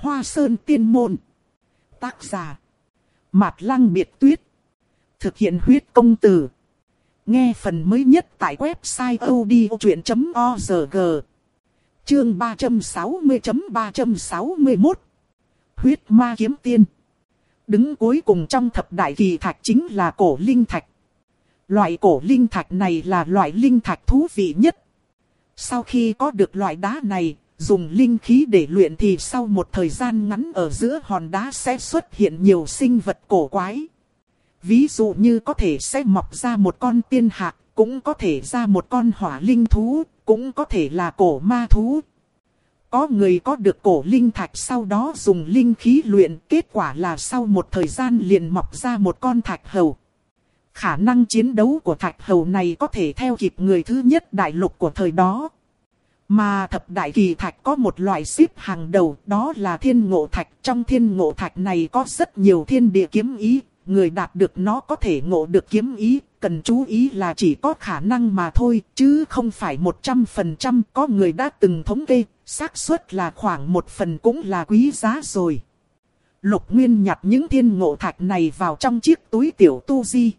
Hoa Sơn Tiên Môn. Tác giả Mạt Lăng Biệt Tuyết. Thực hiện huyết công từ. Nghe phần mới nhất tại website odchuyện.org. Chương 360.361 Huyết Ma Kiếm Tiên. Đứng cuối cùng trong thập đại kỳ thạch chính là cổ linh thạch. Loại cổ linh thạch này là loại linh thạch thú vị nhất. Sau khi có được loại đá này, dùng linh khí để luyện thì sau một thời gian ngắn ở giữa hòn đá sẽ xuất hiện nhiều sinh vật cổ quái. Ví dụ như có thể sẽ mọc ra một con tiên hạc, cũng có thể ra một con hỏa linh thú, cũng có thể là cổ ma thú. Có người có được cổ linh thạch sau đó dùng linh khí luyện, kết quả là sau một thời gian liền mọc ra một con thạch hầu. Khả năng chiến đấu của thạch hầu này có thể theo kịp người thứ nhất đại lục của thời đó. Mà thập đại kỳ thạch có một loại xếp hàng đầu, đó là thiên ngộ thạch. Trong thiên ngộ thạch này có rất nhiều thiên địa kiếm ý, người đạt được nó có thể ngộ được kiếm ý. Cần chú ý là chỉ có khả năng mà thôi, chứ không phải 100%. Có người đã từng thống kê, xác suất là khoảng 1% cũng là quý giá rồi. Lục Nguyên nhặt những thiên ngộ thạch này vào trong chiếc túi tiểu tu di.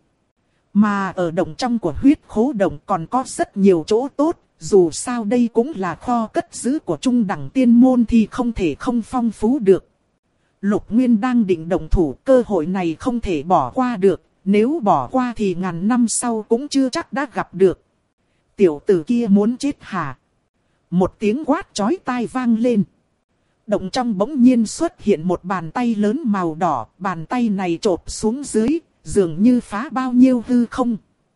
Mà ở động trong của huyết khố động còn có rất nhiều chỗ tốt. Dù sao đây cũng là kho cất giữ của trung đẳng tiên môn thì không thể không phong phú được. Lục Nguyên đang định động thủ, cơ hội này không thể bỏ qua được. Nếu bỏ qua thì ngàn năm sau cũng chưa chắc đã gặp được. Tiểu tử kia muốn chết hả? Một tiếng quát chói tai vang lên. Động trong bỗng nhiên xuất hiện một bàn tay lớn màu đỏ. Bàn tay này chộp xuống dưới, dường như phá bao nhiêu hư không.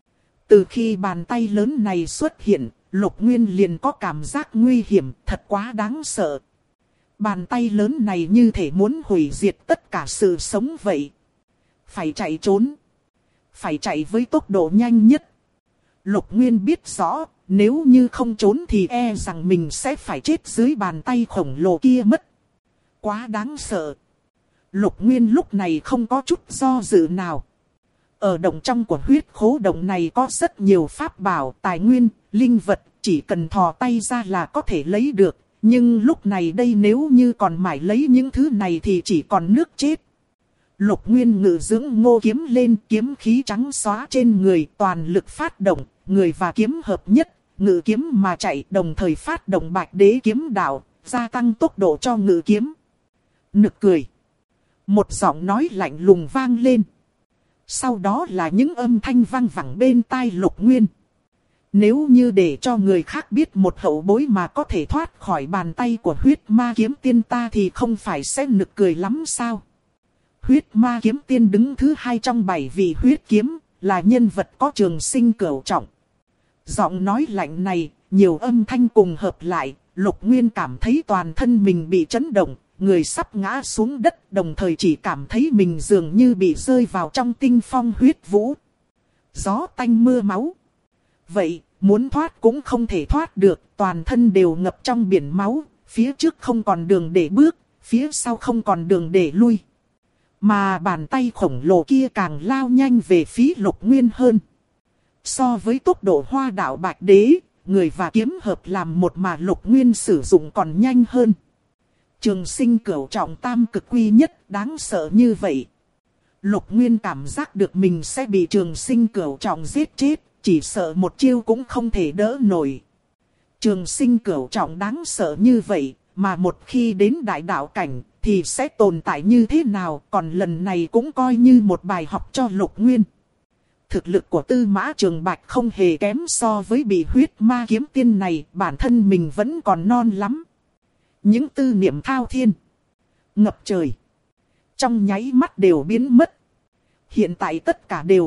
Từ khi bàn tay lớn này xuất hiện, Lục Nguyên liền có cảm giác nguy hiểm, thật quá đáng sợ. Bàn tay lớn này như thể muốn hủy diệt tất cả sự sống vậy. Phải chạy trốn. Phải chạy với tốc độ nhanh nhất. Lục Nguyên biết rõ, nếu như không trốn thì e rằng mình sẽ phải chết dưới bàn tay khổng lồ kia mất. Quá đáng sợ. Lục Nguyên lúc này không có chút do dự nào. Ở động trong của huyết khố động này có rất nhiều pháp bảo, tài nguyên, linh vật, chỉ cần thò tay ra là có thể lấy được. Nhưng lúc này đây nếu như còn mãi lấy những thứ này thì chỉ còn nước chết. Lục Nguyên ngự dưỡng ngô kiếm lên, kiếm khí trắng xóa trên người, toàn lực phát động, người và kiếm hợp nhất, ngự kiếm mà chạy, đồng thời phát động bạch đế kiếm đạo, gia tăng tốc độ cho ngự kiếm. Nực cười. Một giọng nói lạnh lùng vang lên. Sau đó là những âm thanh vang vẳng bên tai Lục Nguyên. Nếu như để cho người khác biết một hậu bối mà có thể thoát khỏi bàn tay của huyết ma kiếm tiên ta thì không phải sẽ nực cười lắm sao? Huyết ma kiếm tiên đứng thứ 2 trong 7 vị huyết kiếm, là nhân vật có trường sinh cửu trọng. Giọng nói lạnh này, nhiều âm thanh cùng hợp lại, Lục Nguyên cảm thấy toàn thân mình bị chấn động, người sắp ngã xuống đất, đồng thời chỉ cảm thấy mình dường như bị rơi vào trong tinh phong huyết vũ. Gió tanh mưa máu. Vậy, muốn thoát cũng không thể thoát được, toàn thân đều ngập trong biển máu, phía trước không còn đường để bước, phía sau không còn đường để lui. Mà bàn tay khổng lồ kia càng lao nhanh về phía Lục Nguyên hơn. So với tốc độ hoa đạo bạch đế, người và kiếm hợp làm một mà Lục Nguyên sử dụng còn nhanh hơn. Trường sinh cửu trọng tam cực quy nhất đáng sợ như vậy. Lục Nguyên cảm giác được mình sẽ bị trường sinh cửu trọng giết chết, chỉ sợ một chiêu cũng không thể đỡ nổi. Trường sinh cửu trọng đáng sợ như vậy, mà một khi đến đại đạo cảnh thì sẽ tồn tại như thế nào, còn lần này cũng coi như một bài học cho Lục Nguyên. Thực lực của Tư Mã Trường Bạch không hề kém so với bị huyết ma kiếm tiên này, bản thân mình vẫn còn non lắm. Những tư niệm thao thiên, ngập trời, trong nháy mắt đều biến mất. Hiện tại tất cả đều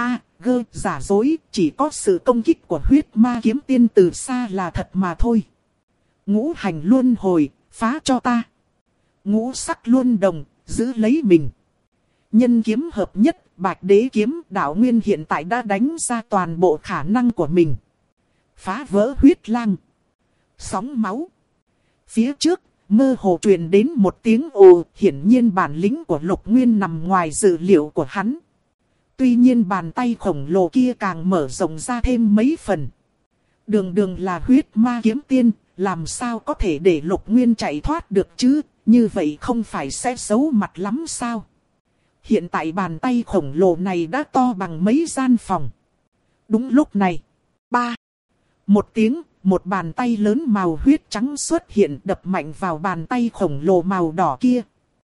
giả dối, chỉ có sự công kích của huyết ma kiếm tiên từ xa là thật mà thôi. Ngũ hành luân hồi, phá cho ta. Ngũ sắc luân đồng, giữ lấy mình. Nhân kiếm hợp nhất, bạch đế kiếm, đạo nguyên hiện tại đã đánh ra toàn bộ khả năng của mình. Phá vỡ huyết lang. Sóng máu. Phía trước, mơ hồ truyền đến một tiếng ồ, hiển nhiên bản lĩnh của Lục Nguyên nằm ngoài dự liệu của hắn. Tuy nhiên bàn tay khổng lồ kia càng mở rộng ra thêm mấy phần. Đường đường là huyết ma kiếm tiên, làm sao có thể để Lục Nguyên chạy thoát được chứ? như vậy không phải sẽ xấu mặt lắm sao? Hiện tại bàn tay khổng lồ này đã to bằng mấy gian phòng. Đúng lúc này, một tiếng, một bàn tay lớn màu huyết trắng xuất hiện đập mạnh vào bàn tay khổng lồ màu đỏ kia.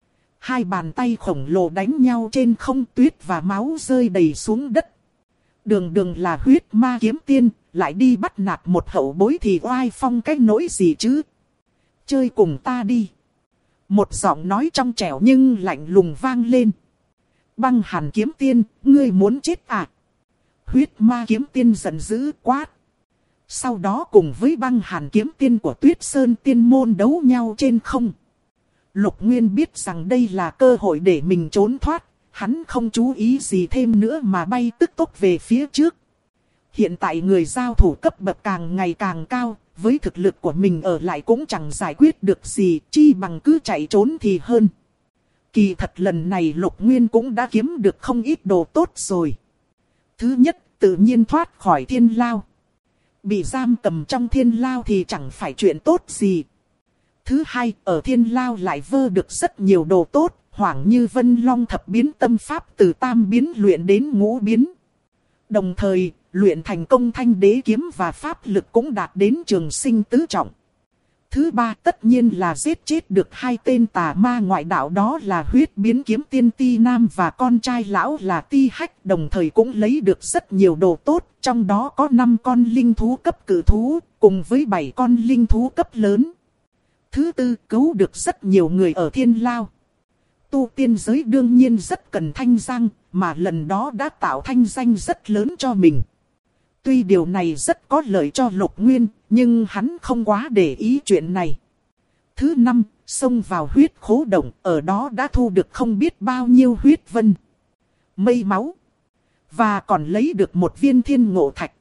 Hai bàn tay khổng lồ đánh nhau trên không, tuyết và máu rơi đầy xuống đất. Đường đường là huyết ma kiếm tiên, lại đi bắt nạt một hậu bối thì oai phong cái nỗi gì chứ? Chơi cùng ta đi. Một giọng nói trong trẻo nhưng lạnh lùng vang lên. Băng Hàn kiếm tiên, ngươi muốn chết à? Huyết ma kiếm tiên giận dữ quát. Sau đó cùng với Băng Hàn kiếm tiên của Tuyết Sơn tiên môn đấu nhau trên không. Lục Nguyên biết rằng đây là cơ hội để mình trốn thoát, hắn không chú ý gì thêm nữa mà bay tức tốc về phía trước. Hiện tại người giao thủ cấp bậc càng ngày càng cao, với thực lực của mình ở lại cũng chẳng giải quyết được gì, chi bằng cứ chạy trốn thì hơn. Kỳ thật lần này Lục Nguyên cũng đã kiếm được không ít đồ tốt rồi. Thứ nhất, tự nhiên thoát khỏi thiên lao. Bị giam cầm trong thiên lao thì chẳng phải chuyện tốt gì. Thứ hai, ở thiên lao lại vơ được rất nhiều đồ tốt, hoảng như Vân Long thập biến tâm pháp từ tam biến luyện đến ngũ biến. Đồng thời, luyện thành công thanh đế kiếm và pháp lực cũng đạt đến trường sinh tứ trọng. Thứ ba tất nhiên là giết chết được hai tên tà ma ngoại đạo, đó là huyết biến kiếm tiên Ti Nam và con trai lão là Ti Hách. Đồng thời cũng lấy được rất nhiều đồ tốt, trong đó có 5 con linh thú cấp cử thú, cùng với 7 con linh thú cấp lớn. Thứ tư, cứu được rất nhiều người ở thiên lao. Tu tiên giới đương nhiên rất cần thanh danh, mà lần đó đã tạo thanh danh rất lớn cho mình. Tuy điều này rất có lợi cho Lục Nguyên, nhưng hắn không quá để ý chuyện này. Thứ năm, xông vào huyết khố động, ở đó đã thu được không biết bao nhiêu huyết vân, mây máu. Và còn lấy được một viên thiên ngộ thạch.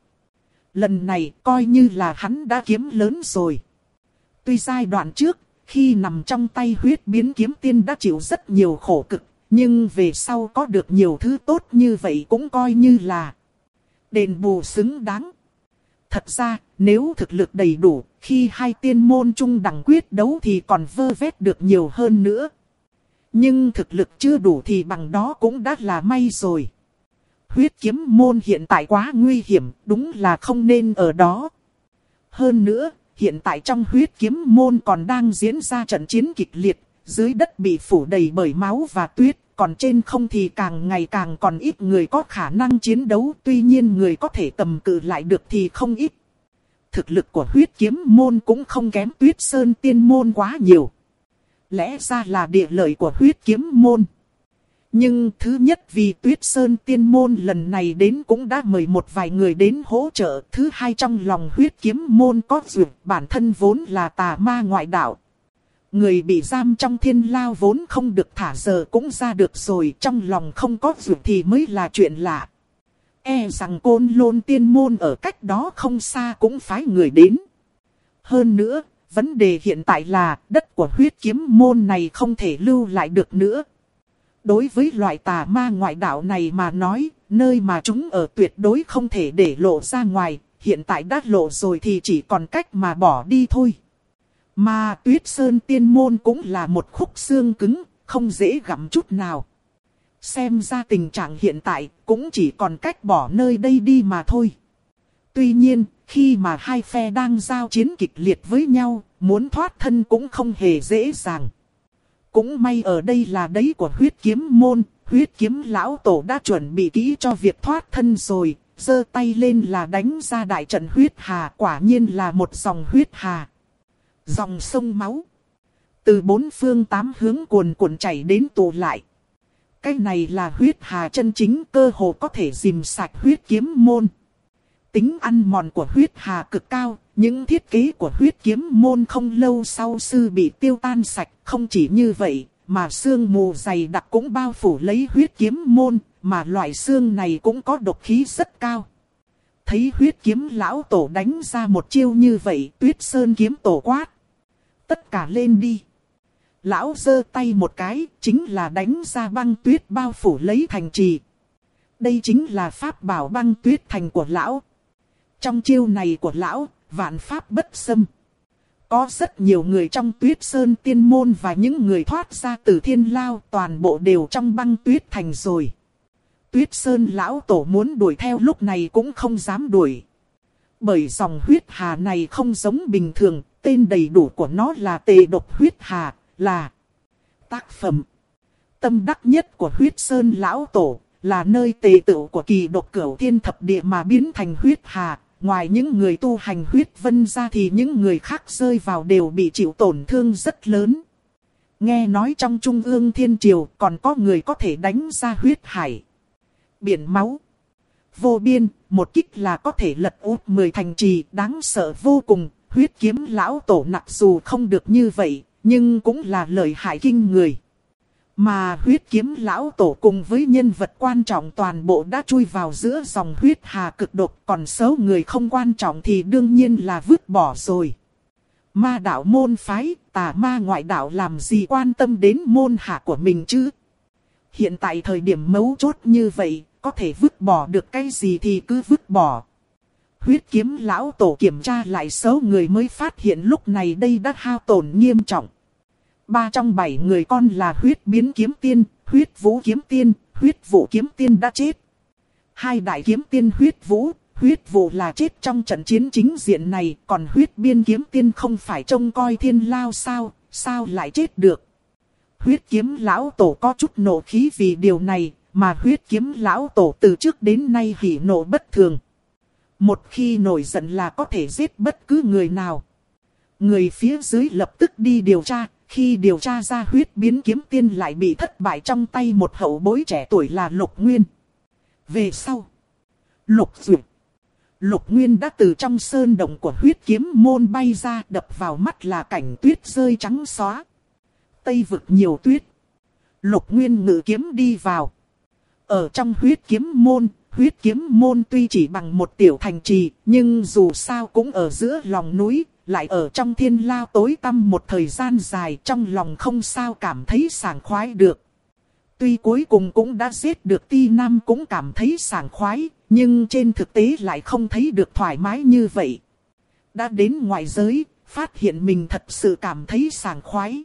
Lần này coi như là hắn đã kiếm lớn rồi. Tuy giai đoạn trước, khi nằm trong tay huyết biến kiếm tiên đã chịu rất nhiều khổ cực, nhưng về sau có được nhiều thứ tốt như vậy cũng coi như là đền bù xứng đáng. Thật ra, nếu thực lực đầy đủ, khi hai tiên môn chung đẳng quyết đấu thì còn vơ vét được nhiều hơn nữa. Nhưng thực lực chưa đủ thì bằng đó cũng đã là may rồi. Huyết kiếm môn hiện tại quá nguy hiểm, đúng là không nên ở đó. Hơn nữa, hiện tại trong huyết kiếm môn còn đang diễn ra trận chiến kịch liệt, dưới đất bị phủ đầy bởi máu và tuyết, còn trên không thì càng ngày càng còn ít người có khả năng chiến đấu, tuy nhiên người có thể cầm cự lại được thì không ít. Thực lực của huyết kiếm môn cũng không kém Tuyết Sơn tiên môn quá nhiều. Lẽ ra là địa lợi của huyết kiếm môn. Nhưng thứ nhất vì Tuyết Sơn tiên môn lần này đến cũng đã mời một vài người đến hỗ trợ. Thứ hai trong lòng huyết kiếm môn có duyệt, bản thân vốn là tà ma ngoại đạo. Người bị giam trong thiên lao vốn không được thả giờ cũng ra được rồi, trong lòng không có duyệt thì mới là chuyện lạ. E rằng Côn Lôn tiên môn ở cách đó không xa cũng phái người đến. Hơn nữa, vấn đề hiện tại là đất của huyết kiếm môn này không thể lưu lại được nữa. Đối với loại tà ma ngoại đạo này mà nói, nơi mà chúng ở tuyệt đối không thể để lộ ra ngoài, hiện tại đã lộ rồi thì chỉ còn cách mà bỏ đi thôi. Mà Tuyết Sơn tiên môn cũng là một khúc xương cứng, không dễ gặm chút nào. Xem ra tình trạng hiện tại cũng chỉ còn cách bỏ nơi đây đi mà thôi. Tuy nhiên, khi mà hai phe đang giao chiến kịch liệt với nhau, muốn thoát thân cũng không hề dễ dàng. Cũng may ở đây là đấy của huyết kiếm môn, huyết kiếm lão tổ đã chuẩn bị kỹ cho việc thoát thân rồi, giơ tay lên là đánh ra đại trận huyết hà, quả nhiên là một dòng huyết hà. Dòng sông máu. Từ bốn phương tám hướng cuồn cuộn chảy đến tụ lại. Cái này là huyết hà chân chính, cơ hồ có thể rìm sạch huyết kiếm môn. Tính ăn mòn của huyết hà cực cao, những thiết kế của huyết kiếm môn không lâu sau sư bị tiêu tan sạch. Không chỉ như vậy, mà sương mù dày đặc cũng bao phủ lấy huyết kiếm môn, mà loại sương này cũng có độc khí rất cao. Thấy huyết kiếm lão tổ đánh ra một chiêu như vậy, Tuyết Sơn kiếm tổ quát. Tất cả lên đi. Lão giơ tay một cái, chính là đánh ra băng tuyết bao phủ lấy thành trì. Đây chính là pháp bảo băng tuyết thành của lão. Trong chiêu này của lão, vạn pháp bất xâm. Có rất nhiều người trong Tuyết Sơn Tiên Môn và những người thoát ra từ Thiên Lao toàn bộ đều trong băng tuyết thành rồi. Tuyết Sơn lão tổ muốn đuổi theo lúc này cũng không dám đuổi. Bởi dòng huyết hà này không giống bình thường, tên đầy đủ của nó là Tề Độc Huyết Hà, là tác phẩm tâm đắc nhất của Huyết Sơn lão tổ, là nơi tề tựu của kỳ độc cửu thiên thập địa mà biến thành huyết hà. Ngoài những người tu hành huyết vân ra thì những người khác rơi vào đều bị chịu tổn thương rất lớn. Nghe nói trong Trung ương Thiên Triều còn có người có thể đánh ra huyết hải, biển máu vô biên, một kích là có thể lật úp 10 thành trì, đáng sợ vô cùng. Huyết kiếm lão tổ mặc dù không được như vậy, nhưng cũng là lợi hại kinh người. Mà huyết kiếm lão tổ cùng với nhân vật quan trọng toàn bộ đã chui vào giữa dòng huyết hà cực độc, còn số người không quan trọng thì đương nhiên là vứt bỏ rồi. Ma đạo môn phái, tà ma ngoại đạo làm gì quan tâm đến môn hạ của mình chứ? Hiện tại thời điểm mấu chốt như vậy, có thể vứt bỏ được cái gì thì cứ vứt bỏ. Huyết kiếm lão tổ kiểm tra lại số người mới phát hiện lúc này đây đã hao tổn nghiêm trọng. 3 trong 7 người con là huyết biến kiếm tiên, huyết vũ kiếm tiên, huyết vũ kiếm tiên đã chết. 2 đại kiếm tiên huyết vũ là chết trong trận chiến chính diện này, còn huyết biên kiếm tiên không phải trông coi Thiên Lao sao lại chết được. Huyết kiếm lão tổ có chút nộ khí vì điều này, mà huyết kiếm lão tổ từ trước đến nay hỉ nộ bất thường. Một khi nổi giận là có thể giết bất cứ người nào. Người phía dưới lập tức đi điều tra, khi điều tra ra huyết biến kiếm tiên lại bị thất bại trong tay một hậu bối trẻ tuổi là Lục Nguyên. Về sau, Lục Nguyên đã từ trong sơn động của huyết kiếm môn bay ra, đập vào mắt là cảnh tuyết rơi trắng xóa. Tây vực nhiều tuyết. Lục Nguyên ngự kiếm đi vào. Ở trong huyết kiếm môn tuy chỉ bằng một tiểu thành trì, nhưng dù sao cũng ở giữa lòng núi, lại ở trong Thiên Lao tối tăm một thời gian dài, trong lòng không sao cảm thấy sảng khoái được. Tuy cuối cùng cũng đã giết được Ti Nam cũng cảm thấy sảng khoái, nhưng trên thực tế lại không thấy được thoải mái như vậy. Đã đến ngoại giới, phát hiện mình thật sự cảm thấy sảng khoái.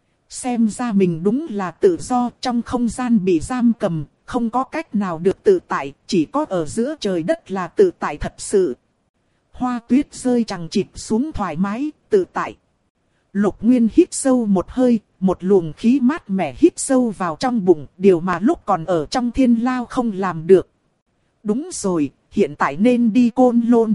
Xem ra mình đúng là tự do, trong không gian bị giam cầm, không có cách nào được tự tại, chỉ có ở giữa trời đất là tự tại thật sự. Hoa tuyết rơi chằng chịt xuống thoải mái, tự tại. Lục Nguyên hít sâu một hơi, một luồng khí mát mẻ hít sâu vào trong bụng, điều mà lúc còn ở trong Thiên Lao không làm được. Đúng rồi, hiện tại nên đi Côn Lôn.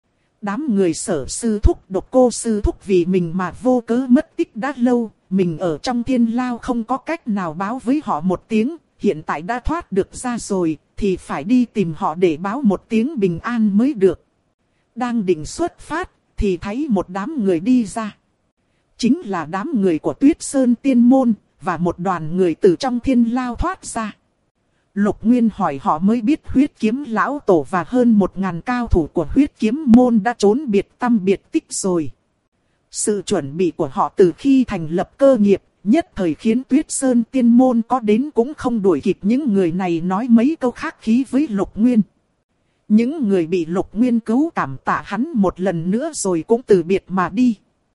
Đám người Sở sư thúc, Độc Cô sư thúc vì mình mà vô cớ mất tích đã lâu, mình ở trong Thiên Lao không có cách nào báo với họ một tiếng, hiện tại đã thoát được ra rồi, thì phải đi tìm họ để báo một tiếng bình an mới được. Đang định xuất phát, thì thấy một đám người đi ra. Chính là đám người của Tuyết Sơn Tiên Môn, và một đoàn người từ trong Thiên Lao thoát ra. Lục Nguyên hỏi họ mới biết huyết kiếm lão tổ và hơn 1000 cao thủ của huyết kiếm môn đã trốn biệt tăm biệt tích rồi. Sự chuẩn bị của họ từ khi thành lập cơ nghiệp, nhất thời khiến Tuyết Sơn Tiên Môn có đến cũng không đuổi kịp những người này nói mấy câu khách khí với Lục Nguyên. Những người bị Lục Nguyên cứu cảm tạ hắn một lần nữa rồi cũng từ biệt mà đi.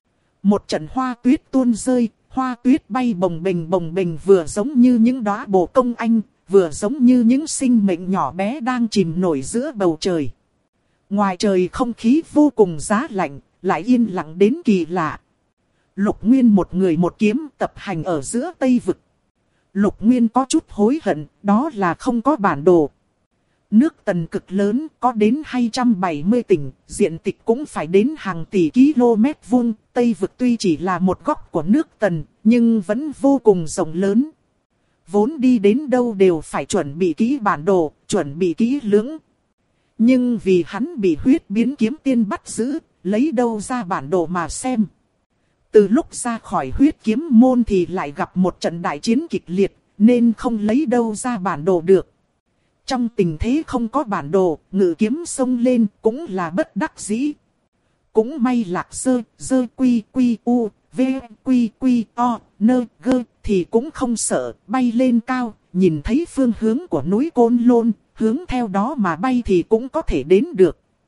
Một trận hoa tuyết tuôn rơi, hoa tuyết bay bồng bềnh vừa giống như những đóa bồ công anh, vừa giống như những sinh mệnh nhỏ bé đang chìm nổi giữa bầu trời. Ngoài trời không khí vô cùng giá lạnh, lại yên lặng đến kỳ lạ. Lục Nguyên một người một kiếm tập hành ở giữa Tây Vực. Lục Nguyên có chút hối hận, đó là không có bản đồ. Nước Tần cực lớn, có đến 270 tỉnh, diện tích cũng phải đến hàng tỷ km vuông. Tây Vực tuy chỉ là một góc của nước Tần, nhưng vẫn vô cùng rộng lớn. Vốn đi đến đâu đều phải chuẩn bị kỹ bản đồ, chuẩn bị kỹ lưỡng. Nhưng vì hắn bị huyết biến kiếm tiên bắt giữ, lấy đâu ra bản đồ mà xem. Từ lúc ra khỏi huyết kiếm môn thì lại gặp một trận đại chiến kịch liệt, nên không lấy đâu ra bản đồ được. Trong tình thế không có bản đồ, ngự kiếm xông lên cũng là bất đắc dĩ. Cũng may Lạc dơ quy u, v quy o, nơ gơ thì cũng không sợ, bay lên cao, nhìn thấy phương hướng của núi Côn Lôn, hướng theo đó mà bay thì cũng có thể đến được.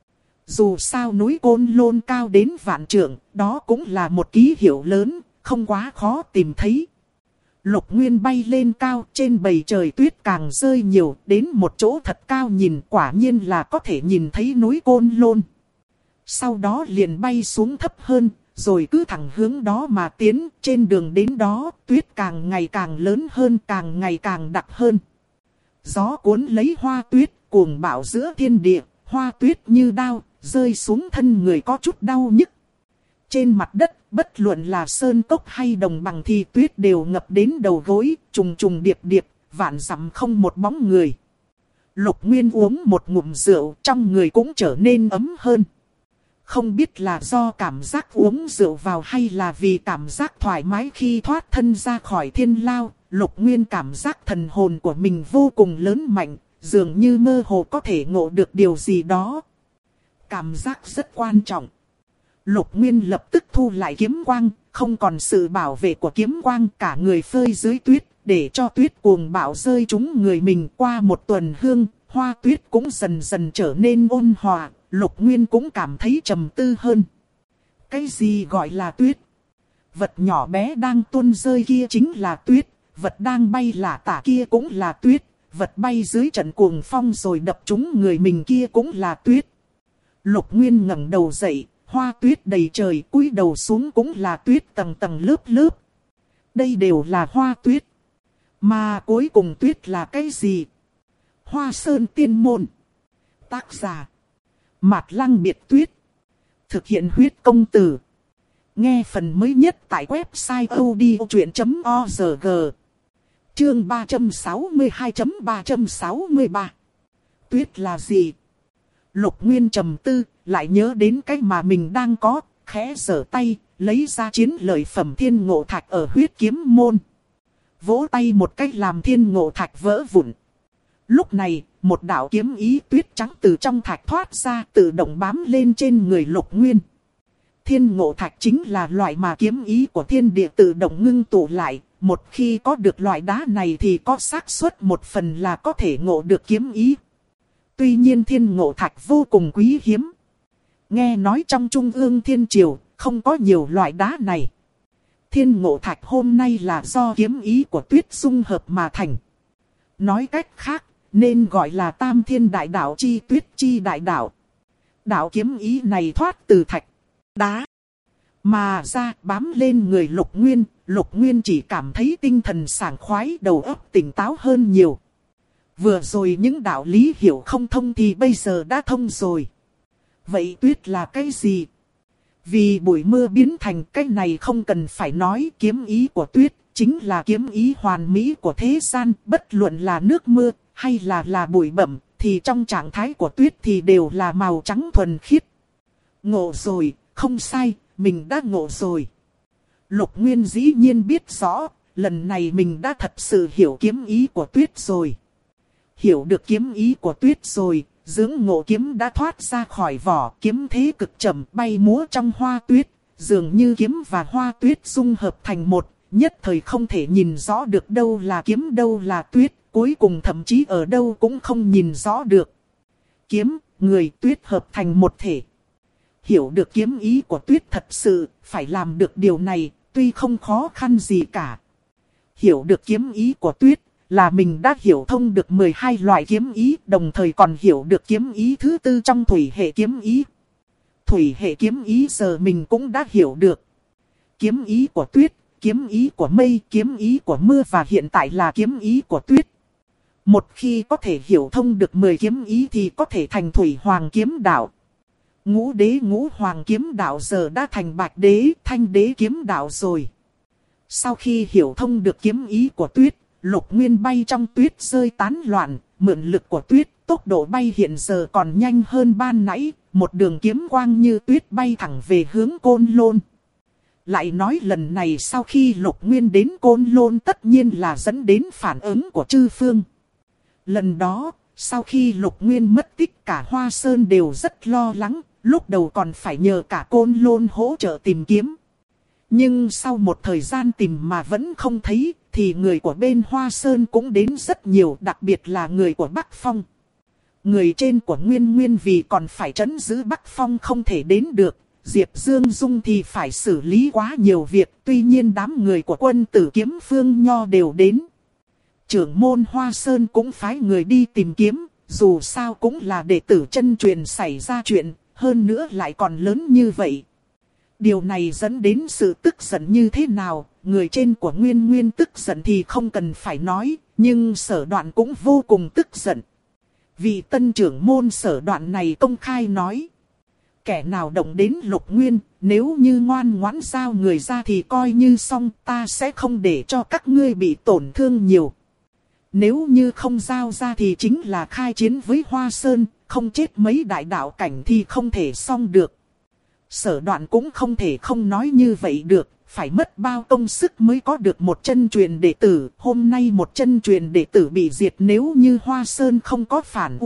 Dù sao núi Côn Lôn cao đến vạn trượng, đó cũng là một ký hiệu lớn, không quá khó tìm thấy. Lục Nguyên bay lên cao, trên bầu trời tuyết càng rơi nhiều, đến một chỗ thật cao nhìn quả nhiên là có thể nhìn thấy núi Côn Lôn. Sau đó liền bay xuống thấp hơn, rồi cứ thẳng hướng đó mà tiến, trên đường đến đó, tuyết càng ngày càng lớn hơn, càng ngày càng đặc hơn. Gió cuốn lấy hoa tuyết, cuồng bạo giữa thiên địa, hoa tuyết như đao, rơi xuống thân người có chút đau nhức. Trên mặt đất, bất luận là sơn cốc hay đồng bằng thì tuyết đều ngập đến đầu gối, trùng trùng điệp điệp, vạn dặm không một bóng người. Lục Nguyên uống một ngụm rượu, trong người cũng trở nên ấm hơn. Không biết là do cảm giác uống rượu vào hay là vì cảm giác thoải mái khi thoát thân ra khỏi thiên lao, Lục Nguyên cảm giác thần hồn của mình vô cùng lớn mạnh, dường như mơ hồ có thể ngộ được điều gì đó. Cảm giác rất quan trọng. Lục Nguyên lập tức thu lại kiếm quang, không còn sự bảo vệ của kiếm quang, cả người phơi dưới tuyết, để cho tuyết cuồng bạo rơi trúng người mình. Qua một tuần hương, hoa tuyết cũng dần dần trở nên ôn hòa, Lục Nguyên cũng cảm thấy trầm tư hơn. Cái gì gọi là tuyết? Vật nhỏ bé đang tuôn rơi kia chính là tuyết, vật đang bay lả tả kia cũng là tuyết, vật bay dưới trận cuồng phong rồi đập trúng người mình kia cũng là tuyết. Lục Nguyên ngẩng đầu dậy, hoa tuyết đầy trời, cúi đầu xuống cũng là tuyết tầng tầng lớp lớp. Đây đều là hoa tuyết. Mà cuối cùng tuyết là cái gì? Hoa Sơn Tiên Môn. Tác giả Mạt Lăng Biệt Tuyết. Thực hiện huyết công từ. Nghe phần mới nhất tại website odchuyện.org. Chương 362.363. Tuyết là gì? Lục Nguyên trầm tư, lại nhớ đến cái mà mình đang có, khẽ giở tay, lấy ra chiến lợi phẩm thiên ngộ thạch ở huyết kiếm môn. Vỗ tay một cách làm thiên ngộ thạch vỡ vụn. Lúc này, một đạo kiếm ý tuyết trắng từ trong thạch thoát ra, tự động bám lên trên người Lục Nguyên. Thiên ngộ thạch chính là loại mà kiếm ý của thiên địa tự động ngưng tụ lại. Một khi có được loại đá này thì có xác suất một phần là có thể ngộ được kiếm ý. Tuy nhiên thiên ngộ thạch vô cùng quý hiếm. Nghe nói trong Trung ương Thiên Triều không có nhiều loại đá này. Thiên ngộ thạch hôm nay là do kiếm ý của tuyết dung hợp mà thành. Nói cách khác, nên gọi là Tam Thiên Đại Đạo chi Tuyết chi Đại Đạo. Đạo kiếm ý này thoát từ thạch, đá mà ra bám lên người Lục Nguyên. Lục Nguyên chỉ cảm thấy tinh thần sảng khoái, đầu óc tỉnh táo hơn nhiều. Vừa rồi những đạo lý hiểu không thông thì bây giờ đã thông rồi. Vậy tuyết là cái gì? Vì bụi mưa biến thành cái này không cần phải nói, kiếm ý của tuyết chính là kiếm ý hoàn mỹ của thế gian. Bất luận là nước mưa hay là bụi bặm thì trong trạng thái của tuyết thì đều là màu trắng thuần khiết. Ngộ rồi, không sai, mình đã ngộ rồi. Lục Nguyên dĩ nhiên biết rõ, lần này mình đã thật sự hiểu kiếm ý của tuyết rồi. Hiểu được kiếm ý của tuyết rồi, dưỡng ngộ kiếm đã thoát ra khỏi vỏ, kiếm thế cực chậm bay múa trong hoa tuyết, dường như kiếm và hoa tuyết dung hợp thành một, nhất thời không thể nhìn rõ được đâu là kiếm đâu là tuyết, cuối cùng thậm chí ở đâu cũng không nhìn rõ được. Kiếm, người, tuyết hợp thành một thể. Hiểu được kiếm ý của tuyết thật sự, phải làm được điều này, tuy không khó khăn gì cả. Hiểu được kiếm ý của tuyết, là mình đã hiểu thông được 12 loại kiếm ý, đồng thời còn hiểu được kiếm ý thứ tư trong thủy hệ kiếm ý. Thủy hệ kiếm ý giờ mình cũng đã hiểu được. Kiếm ý của tuyết, kiếm ý của mây, kiếm ý của mưa và hiện tại là kiếm ý của tuyết. Một khi có thể hiểu thông được 10 kiếm ý thì có thể thành thủy hoàng kiếm đạo. Ngũ đế ngũ hoàng kiếm đạo giờ đã thành bạch đế, thanh đế kiếm đạo rồi. Sau khi hiểu thông được kiếm ý của tuyết, Lục Nguyên bay trong tuyết rơi tán loạn, mượn lực của tuyết, tốc độ bay hiện giờ còn nhanh hơn ban nãy, một đường kiếm quang như tuyết bay thẳng về hướng Côn Lôn. Lại nói lần này sau khi Lục Nguyên đến Côn Lôn tất nhiên là dẫn đến phản ứng của chư phương. Lần đó, sau khi Lục Nguyên mất tích cả Hoa Sơn đều rất lo lắng, lúc đầu còn phải nhờ cả Côn Lôn hỗ trợ tìm kiếm. Nhưng sau một thời gian tìm mà vẫn không thấy, thì người của bên Hoa Sơn cũng đến rất nhiều, đặc biệt là người của Bắc Phong. người trên của Nguyên Nguyên vì còn phải trấn giữ Bắc Phong không thể đến được. Diệp Dương Dung thì phải xử lý quá nhiều việc, tuy nhiên đám người của quân tử Kiếm Phương Nho đều đến. Trưởng môn Hoa Sơn cũng phái người đi tìm kiếm, dù sao cũng là đệ tử chân truyền xảy ra chuyện, hơn nữa lại còn lớn như vậy. Điều này dẫn đến sự tức giận như thế nào, người trên của Nguyên Nguyên tức giận thì không cần phải nói, nhưng Sở Đoạn cũng vô cùng tức giận. Vị tân trưởng môn Sở Đoạn này công khai nói. Kẻ nào động đến Lục Nguyên, nếu như ngoan ngoãn giao người ra thì coi như xong, ta sẽ không để cho các ngươi bị tổn thương nhiều. Nếu như không giao ra thì chính là khai chiến với Hoa Sơn, không chết mấy đại đạo cảnh thì không thể xong được. Sở Đoạn cũng không thể không nói như vậy được, phải mất bao công sức mới có được một chân truyền đệ tử. Hôm nay một chân truyền đệ tử bị diệt, nếu như Hoa Sơn không có phản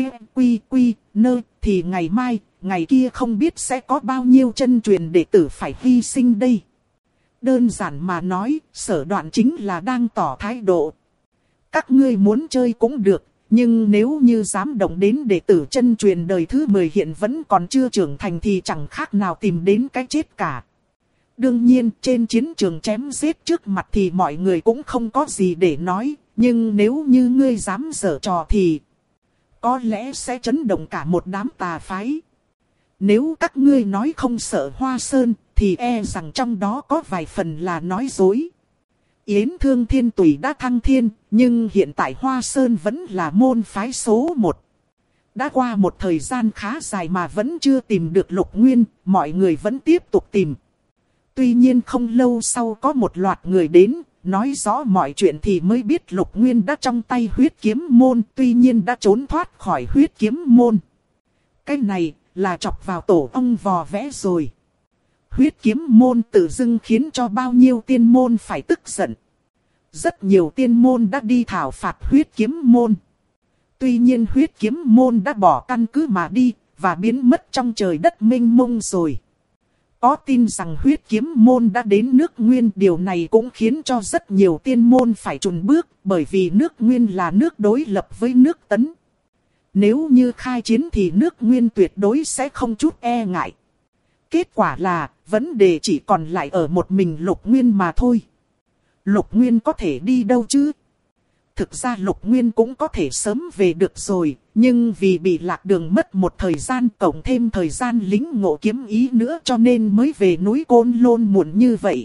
quy nơ thì ngày mai, ngày kia không biết sẽ có bao nhiêu chân truyền đệ tử phải hy sinh đây. Đơn giản mà nói, Sở Đoạn chính là đang tỏ thái độ. Các ngươi muốn chơi cũng được, nhưng nếu như dám động đến đệ tử chân truyền đời thứ 10 hiện vẫn còn chưa trưởng thành thì chẳng khác nào tìm đến cái chết cả. Đương nhiên trên chiến trường chém giết trước mặt thì mọi người cũng không có gì để nói, nhưng nếu như ngươi dám giở trò thì có lẽ sẽ chấn động cả một đám tà phái. Nếu các ngươi nói không sợ Hoa Sơn thì e rằng trong đó có vài phần là nói dối. Yến Thương Thiên Tùy đã thăng thiên, nhưng hiện tại Hoa Sơn vẫn là môn phái số 1. Đã qua một thời gian khá dài mà vẫn chưa tìm được Lục Nguyên, mọi người vẫn tiếp tục tìm. Tuy nhiên không lâu sau có một loạt người đến, nói rõ mọi chuyện thì mới biết Lục Nguyên đã trong tay huyết kiếm môn, tuy nhiên đã trốn thoát khỏi huyết kiếm môn. Cái này là chọc vào tổ ong vò vẽ rồi. Huyết kiếm môn tự dưng khiến cho bao nhiêu tiên môn phải tức giận. Rất nhiều tiên môn đã đi thảo phạt huyết kiếm môn. Tuy nhiên huyết kiếm môn đã bỏ căn cứ mà đi, và biến mất trong trời đất mênh mông rồi. Có tin rằng huyết kiếm môn đã đến nước Nguyên, điều này cũng khiến cho rất nhiều tiên môn phải chùn bước, bởi vì nước Nguyên là nước đối lập với nước Tấn. Nếu như khai chiến thì nước Nguyên tuyệt đối sẽ không chút e ngại. Kết quả là, vấn đề chỉ còn lại ở một mình Lục Nguyên mà thôi. Lục Nguyên có thể đi đâu chứ? Thực ra Lục Nguyên cũng có thể sớm về được rồi, nhưng vì bị lạc đường mất một thời gian cộng thêm thời gian lính ngộ kiếm ý nữa cho nên mới về núi Côn Lôn muộn như vậy.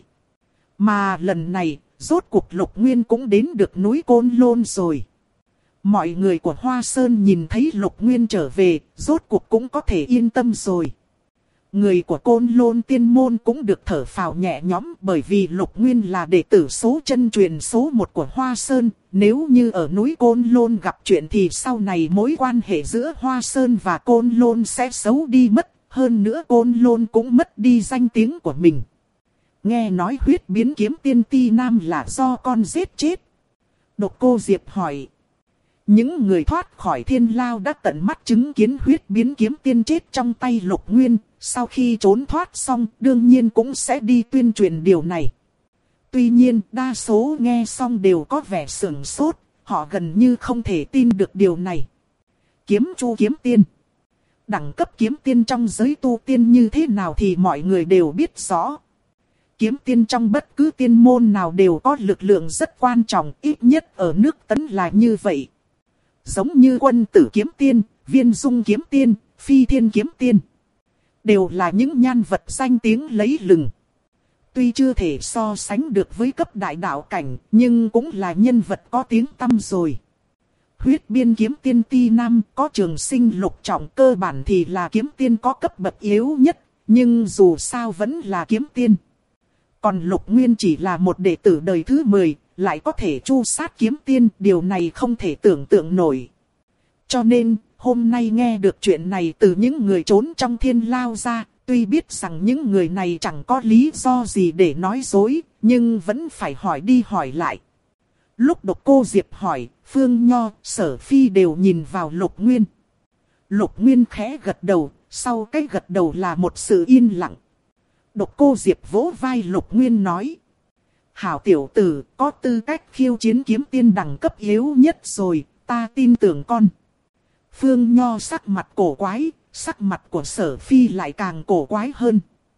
Mà lần này, rốt cuộc Lục Nguyên cũng đến được núi Côn Lôn rồi. Mọi người của Hoa Sơn nhìn thấy Lục Nguyên trở về, rốt cuộc cũng có thể yên tâm rồi. Người của Côn Lôn tiên môn cũng được thở phào nhẹ nhõm bởi vì Lục Nguyên là đệ tử số chân truyền số 1 của Hoa Sơn. Nếu như ở núi Côn Lôn gặp chuyện thì sau này mối quan hệ giữa Hoa Sơn và Côn Lôn sẽ xấu đi mất. Hơn nữa Côn Lôn cũng mất đi danh tiếng của mình. Nghe nói huyết biến kiếm tiên Ti Nam là do con giết chết. Độc Cô Diệp hỏi. Những người thoát khỏi thiên lao đã tận mắt chứng kiến huyết biến kiếm tiên chết trong tay Lục Nguyên. Sau khi trốn thoát xong, đương nhiên cũng sẽ đi tuyên truyền điều này. Tuy nhiên, đa số nghe xong đều có vẻ sửng sốt, họ gần như không thể tin được điều này. Kiếm Chu kiếm tiên. Đẳng cấp kiếm tiên trong giới tu tiên như thế nào thì mọi người đều biết rõ. Kiếm tiên trong bất cứ tiên môn nào đều có lực lượng rất quan trọng, ít nhất ở nước Tấn là như vậy. Giống như Quân Tử kiếm tiên, Viên Dung kiếm tiên, Phi Thiên kiếm tiên. Đều là những nhân vật danh tiếng lấy lừng. Tuy chưa thể so sánh được với cấp đại đạo cảnh, nhưng cũng là nhân vật có tiếng tăm rồi. Huyết biên kiếm tiên Ti Nam có trường sinh lục trọng, cơ bản thì là kiếm tiên có cấp bậc yếu nhất, nhưng dù sao vẫn là kiếm tiên. Còn Lục Nguyên chỉ là một đệ tử đời thứ 10, lại có thể chu sát kiếm tiên, điều này không thể tưởng tượng nổi. Cho nên, hôm nay nghe được chuyện này từ những người trốn trong thiên lao ra, tuy biết rằng những người này chẳng có lý do gì để nói dối, nhưng vẫn phải hỏi đi hỏi lại. Lúc Độc Cô Diệp hỏi, Phương Nho, Sở Phi đều nhìn vào Lục Nguyên. Lục Nguyên khẽ gật đầu, sau cái gật đầu là một sự yên lặng. Độc Cô Diệp vỗ vai Lục Nguyên nói. Hảo tiểu tử, có tư cách khiêu chiến kiếm tiên đẳng cấp yếu nhất rồi, ta tin tưởng con. Phương Nho sắc mặt cổ quái, sắc mặt của Sở Phi lại càng cổ quái hơn.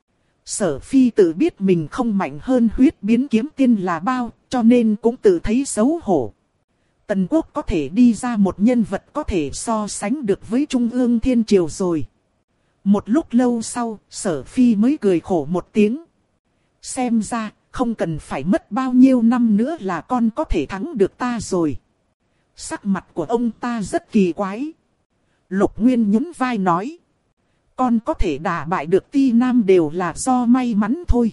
Sở Phi tự biết mình không mạnh hơn huyết biến kiếm tiên là bao, cho nên cũng tự thấy xấu hổ. Tần quốc có thể đi ra một nhân vật có thể so sánh được với Trung ương Thiên Triều rồi. Một lúc lâu sau, Sở Phi mới cười khổ một tiếng. Xem ra, không cần phải mất bao nhiêu năm nữa là con có thể thắng được ta rồi. Sắc mặt của ông ta rất kỳ quái. Lục Nguyên nhún vai nói. Con có thể đả bại được Ti Nam đều là do may mắn thôi.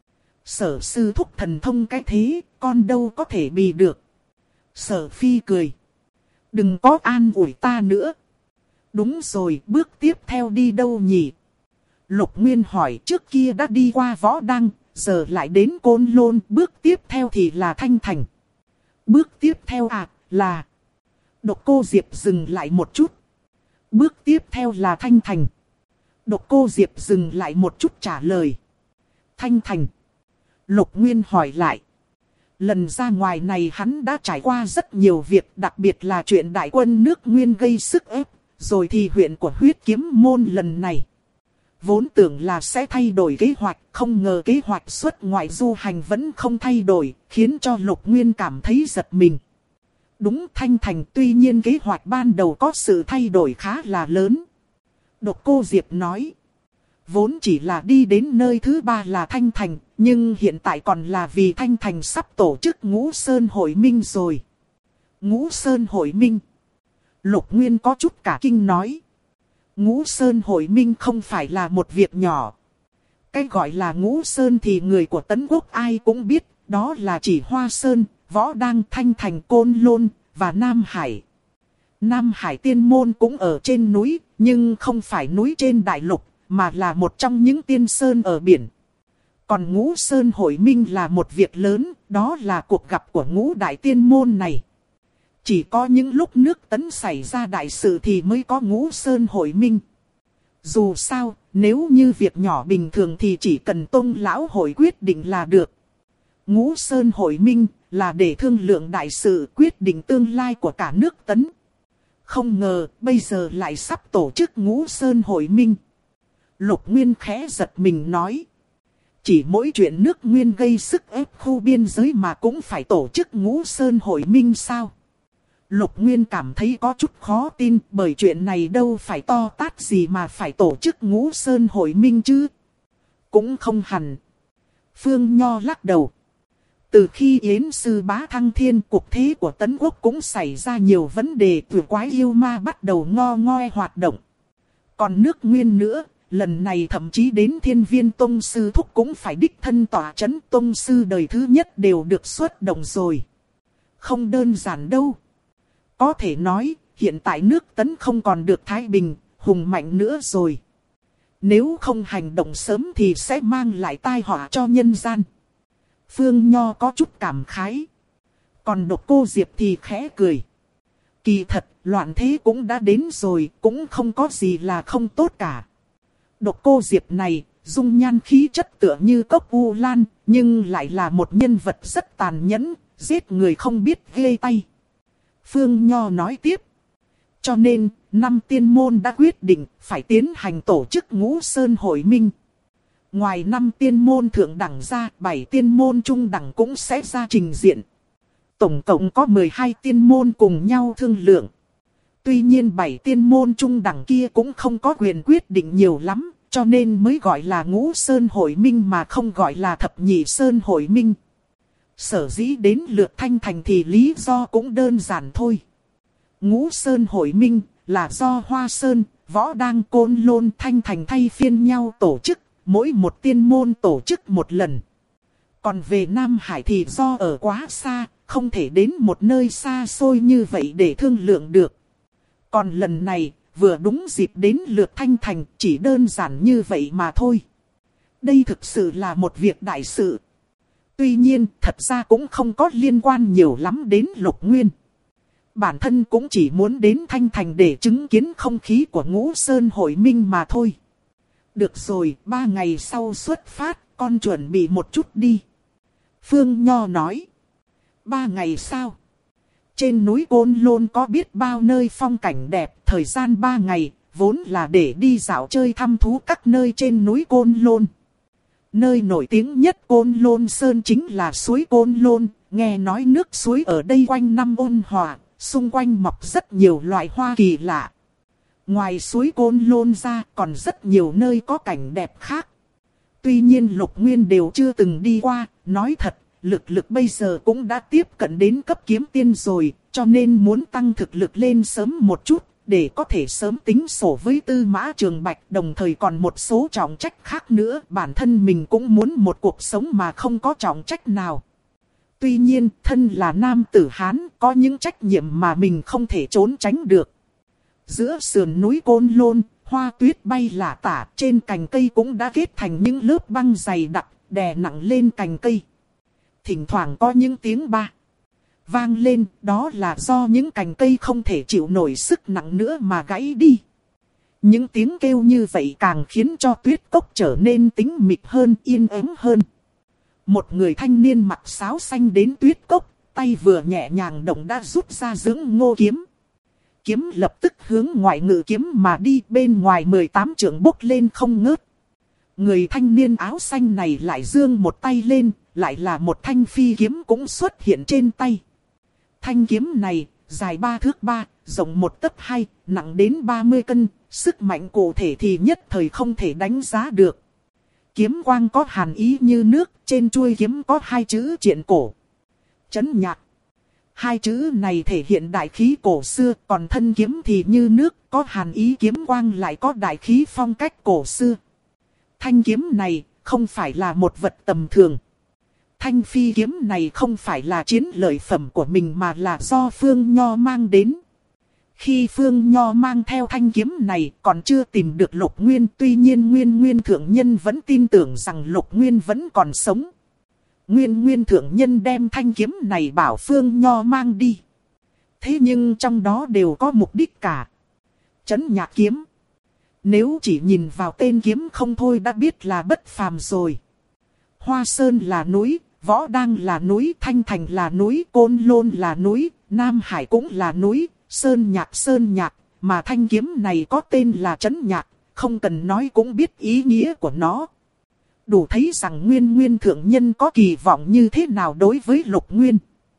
Sở sư thúc thần thông cái thế, con đâu có thể bị được. Sở Phi cười. Đừng có an ủi ta nữa. Đúng rồi, bước tiếp theo đi đâu nhỉ? Lục Nguyên hỏi, trước kia đã đi qua Võ Đăng, giờ lại đến Côn Lôn, bước tiếp theo thì là Thanh Thành. Bước tiếp theo là... Độc Cô Diệp dừng lại một chút. Bước tiếp theo là Thanh Thành. Độc Cô Diệp dừng lại một chút trả lời. Thanh Thành. Lục Nguyên hỏi lại. Lần ra ngoài này hắn đã trải qua rất nhiều việc, đặc biệt là chuyện đại quân nước Nguyên gây sức ép, rồi thì huyện của huyết kiếm môn lần này. Vốn tưởng là sẽ thay đổi kế hoạch, không ngờ kế hoạch xuất ngoại du hành vẫn không thay đổi, khiến cho Lục Nguyên cảm thấy giật mình. Đúng, Thanh Thành, tuy nhiên kế hoạch ban đầu có sự thay đổi khá là lớn. Độc Cô Diệp nói. Vốn chỉ là đi đến nơi thứ ba là Thanh Thành, nhưng hiện tại còn là vì Thanh Thành sắp tổ chức Ngũ Sơn Hội Minh rồi. Ngũ Sơn Hội Minh. Lục Nguyên có chút cả kinh nói. Ngũ Sơn Hội Minh không phải là một việc nhỏ. Cái gọi là Ngũ Sơn thì người của Tấn Quốc ai cũng biết, đó là chỉ Hoa Sơn, Võ Đăng, Thanh Thành, Côn Lôn và Nam Hải. Nam Hải Tiên Môn cũng ở trên núi, nhưng không phải núi trên đại lục, mà là một trong những tiên sơn ở biển. Còn Ngũ Sơn Hội Minh là một việc lớn, đó là cuộc gặp của ngũ đại tiên môn này. Chỉ có những lúc nước Tấn xảy ra đại sự thì mới có Ngũ Sơn Hội Minh. Dù sao, nếu như việc nhỏ bình thường thì chỉ cần Tông Lão Hội quyết định là được. Ngũ Sơn Hội Minh là để thương lượng đại sự, quyết định tương lai của cả nước Tấn. Không ngờ bây giờ lại sắp tổ chức Ngũ Sơn Hội Minh. Lục Nguyên khẽ giật mình nói. Chỉ mỗi chuyện nước Nguyên gây sức ép khu biên giới mà cũng phải tổ chức Ngũ Sơn Hội Minh sao? Lục Nguyên cảm thấy có chút khó tin, bởi chuyện này đâu phải to tát gì mà phải tổ chức Ngũ Sơn Hội Minh chứ. Cũng không hẳn. Phương Nho lắc đầu. Từ khi Yến Sư Bá thăng thiên, cuộc thế của Tấn Quốc cũng xảy ra nhiều vấn đề, quỷ quái yêu ma bắt đầu ngo ngoe hoạt động. Còn nước Nguyên nữa, lần này thậm chí đến Thiên Viên Tông Sư Thúc cũng phải đích thân tỏa chấn, Tông Sư đời thứ nhất đều được xuất động rồi. Không đơn giản đâu. Có thể nói, hiện tại nước Tấn không còn được thái bình, hùng mạnh nữa rồi. Nếu không hành động sớm thì sẽ mang lại tai họa cho nhân gian. Phương Nho có chút cảm khái. Còn Độc Cô Diệp thì khẽ cười. Kỳ thật, loạn thế cũng đã đến rồi, cũng không có gì là không tốt cả. Độc Cô Diệp này, dung nhan khí chất tựa như cốc u lan, nhưng lại là một nhân vật rất tàn nhẫn, giết người không biết ghê tay. Phương Nho nói tiếp. Cho nên, 5 tiên môn đã quyết định phải tiến hành tổ chức Ngũ Sơn Hội Minh. Ngoài 5 tiên môn thượng đẳng ra, 7 tiên môn trung đẳng cũng sẽ ra trình diện. Tổng cộng có 12 tiên môn cùng nhau thương lượng. Tuy nhiên 7 tiên môn trung đẳng kia cũng không có quyền quyết định nhiều lắm, cho nên mới gọi là Ngũ Sơn Hội Minh mà không gọi là Thập Nhị Sơn Hội Minh. Sở dĩ đến lượt Thanh Thành thì lý do cũng đơn giản thôi. Ngũ Sơn Hội Minh là do Hoa Sơn, Võ Đăng, Côn Lôn, Thanh Thành thay phiên nhau tổ chức, mỗi một tiên môn tổ chức một lần. Còn về Nam Hải thì do ở quá xa, không thể đến một nơi xa xôi như vậy để thương lượng được. Còn lần này, vừa đúng dịp đến lượt Thanh Thành, chỉ đơn giản như vậy mà thôi. Đây thực sự là một việc đại sự. Tuy nhiên, thật ra cũng không có liên quan nhiều lắm đến Lục Nguyên. Bản thân cũng chỉ muốn đến Thanh Thành để chứng kiến không khí của Ngũ Sơn Hội Minh mà thôi. Được rồi, 3 ngày sau xuất phát, con chuẩn bị một chút đi. Phương Nho nói. 3 ngày sau? Trên núi Côn Lôn có biết bao nơi phong cảnh đẹp, thời gian 3 ngày, vốn là để đi dạo chơi thăm thú các nơi trên núi Côn Lôn. Nơi nổi tiếng nhất Côn Lôn Sơn chính là suối Côn Lôn, nghe nói nước suối ở đây quanh năm ôn hòa, xung quanh mọc rất nhiều loại hoa kỳ lạ. Ngoài suối Côn Lôn ra còn rất nhiều nơi có cảnh đẹp khác. Tuy nhiên Lục Nguyên đều chưa từng đi qua, nói thật, lực bây giờ cũng đã tiếp cận đến cấp kiếm tiên rồi, cho nên muốn tăng thực lực lên sớm một chút, để có thể sớm tính sổ với Tư Mã Trường Bạch, đồng thời còn một số trọng trách khác nữa, bản thân mình cũng muốn một cuộc sống mà không có trọng trách nào. Tuy nhiên, thân là nam tử Hán, có những trách nhiệm mà mình không thể trốn tránh được. Giữa sườn núi Côn Lôn, hoa tuyết bay lả tả, trên cành cây cũng đã kết thành những lớp băng dày đặc, đè nặng lên cành cây. Thỉnh thoảng có những tiếng ba vang lên, đó là do những cành cây không thể chịu nổi sức nặng nữa mà gãy đi. Những tiếng kêu như vậy càng khiến cho tuyết cốc trở nên tĩnh mịch hơn, yên ắng hơn. Một người thanh niên mặc sáo xanh đến tuyết cốc, tay vừa nhẹ nhàng động đã rút ra dưỡng ngô kiếm. Kiếm lập tức hướng ngoại ngự kiếm mà đi, bên ngoài 18 trượng bốc lên không ngớt. Người thanh niên áo xanh này lại giương một tay lên, lại là một thanh phi kiếm cũng xuất hiện trên tay. Thanh kiếm này, dài 3 thước 3, rộng 1 tấc 2, nặng đến 30 cân, sức mạnh cụ thể thì nhất thời không thể đánh giá được. Kiếm quang có hàn ý như nước, trên chuôi kiếm có 2 chữ triện cổ. Chấn nhạc. 2 chữ này thể hiện đại khí cổ xưa, còn thân kiếm thì như nước, có hàn ý, kiếm quang lại có đại khí phong cách cổ xưa. Thanh kiếm này không phải là một vật tầm thường. Thanh phi kiếm này không phải là chiến lợi phẩm của mình mà là do Phương Nho mang đến. Khi Phương Nho mang theo thanh kiếm này còn chưa tìm được Lục Nguyên, tuy nhiên Nguyên Thượng Nhân vẫn tin tưởng rằng Lục Nguyên vẫn còn sống. Nguyên Thượng Nhân đem thanh kiếm này bảo Phương Nho mang đi. Thế nhưng trong đó đều có mục đích cả. Chấn nhạc kiếm. Nếu chỉ nhìn vào tên kiếm không thôi đã biết là bất phàm rồi. Hoa Sơn là núi, Võ Đang là núi, Thanh Thành là núi, Côn Lôn là núi, Nam Hải cũng là núi, Sơn Nhạc, mà thanh kiếm này có tên là Chấn Nhạc, không cần nói cũng biết ý nghĩa của nó. Đủ thấy rằng Nguyên Thượng Nhân có kỳ vọng như thế nào đối với Lục Nguyên.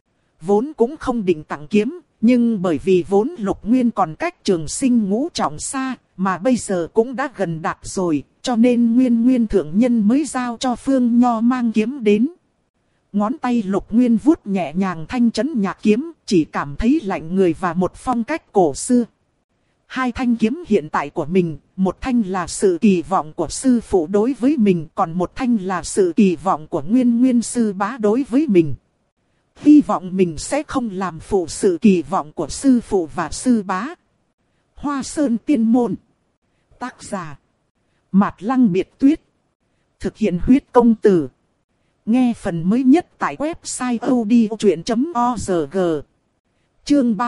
Vốn cũng không định tặng kiếm, nhưng bởi vì vốn Lục Nguyên còn cách Trường Sinh ngũ trọng xa, mà bây giờ cũng đã gần đạt rồi, cho nên Nguyên Thượng Nhân mới giao cho Phương Nho mang kiếm đến. Ngón tay Lục Nguyên vuốt nhẹ nhàng thanh chấn nhạc kiếm, chỉ cảm thấy lạnh người và một phong cách cổ xưa. 2 thanh kiếm hiện tại của mình, một thanh là sự kỳ vọng của sư phụ đối với mình, còn một thanh là sự kỳ vọng của Nguyên sư bá đối với mình. Hy vọng mình sẽ không làm phụ sự kỳ vọng của sư phụ và sư bá. Hoa Sơn Tiên Môn. Tác giả Mạt Lăng Biệt Tuyết. Thực hiện huyết công từ. Nghe phần mới nhất tại website odchuyện.org. Chương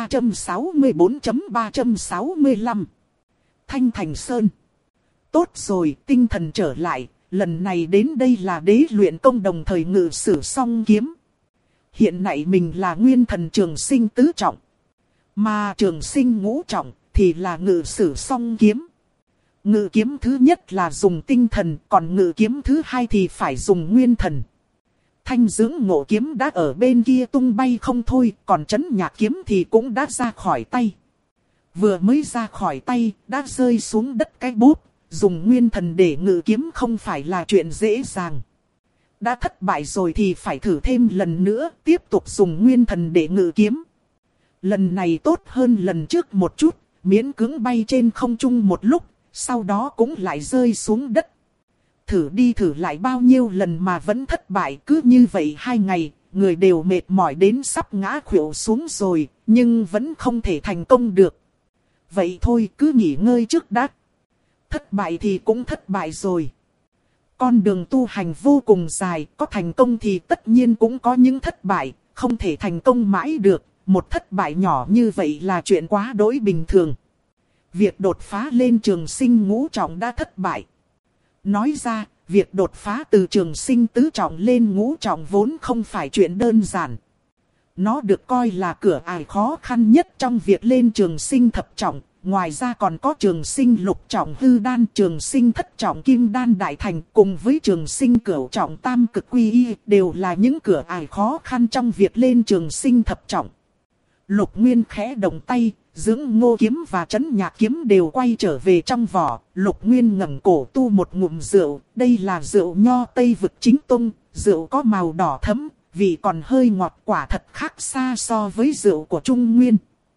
364.365 Thanh Thành Sơn. Tốt rồi, tinh thần trở lại, lần này đến đây là đế luyện công đồng thời ngự sử song kiếm. Hiện nay mình là nguyên thần Trường Sinh tứ trọng, mà Trường Sinh ngũ trọng thì là ngự sử song kiếm. Ngự kiếm thứ nhất là dùng tinh thần, còn ngự kiếm thứ hai thì phải dùng nguyên thần. Thanh dưỡng ngộ kiếm đã ở bên kia tung bay không thôi, còn chấn nhạc kiếm thì cũng đã ra khỏi tay. Vừa mới ra khỏi tay, đã rơi xuống đất cái bút, dùng nguyên thần để ngự kiếm không phải là chuyện dễ dàng. Đã thất bại rồi thì phải thử thêm lần nữa, tiếp tục dùng nguyên thần để ngự kiếm. Lần này tốt hơn lần trước một chút, miễn cưỡng bay trên không trung một lúc, sau đó cũng lại rơi xuống đất. Thử đi thử lại bao nhiêu lần mà vẫn thất bại, cứ như vậy 2 ngày, người đều mệt mỏi đến sắp ngã khuỵu xuống rồi, nhưng vẫn không thể thành công được. Vậy thôi, cứ nghỉ ngơi trước đã. Thất bại thì cũng thất bại rồi. Con đường tu hành vô cùng dài, có thành công thì tất nhiên cũng có những thất bại, không thể thành công mãi được. Một thất bại nhỏ như vậy là chuyện quá đỗi bình thường. Việc đột phá lên Trường Sinh ngũ trọng đã thất bại. Nói ra, việc đột phá từ Trường Sinh tứ trọng lên ngũ trọng vốn không phải chuyện đơn giản. Nó được coi là cửa ải khó khăn nhất trong việc lên trường sinh thập trọng. Ngoài ra còn có trường sinh lục trọng hư đan, trường sinh thất trọng kim đan đại thành cùng với trường sinh cửu trọng tam cực quy y đều là những cửa ải khó khăn trong việc lên trường sinh thập trọng. Lục Nguyên khẽ động tay, dưỡng ngô kiếm và trấn nhạc kiếm đều quay trở về trong vỏ. Lục Nguyên ngẩng cổ tu một ngụm rượu, đây là rượu nho Tây Vực chính tông, rượu có màu đỏ thẫm, vị còn hơi ngọt, quả thật khác xa so với rượu của Trung Nguyên.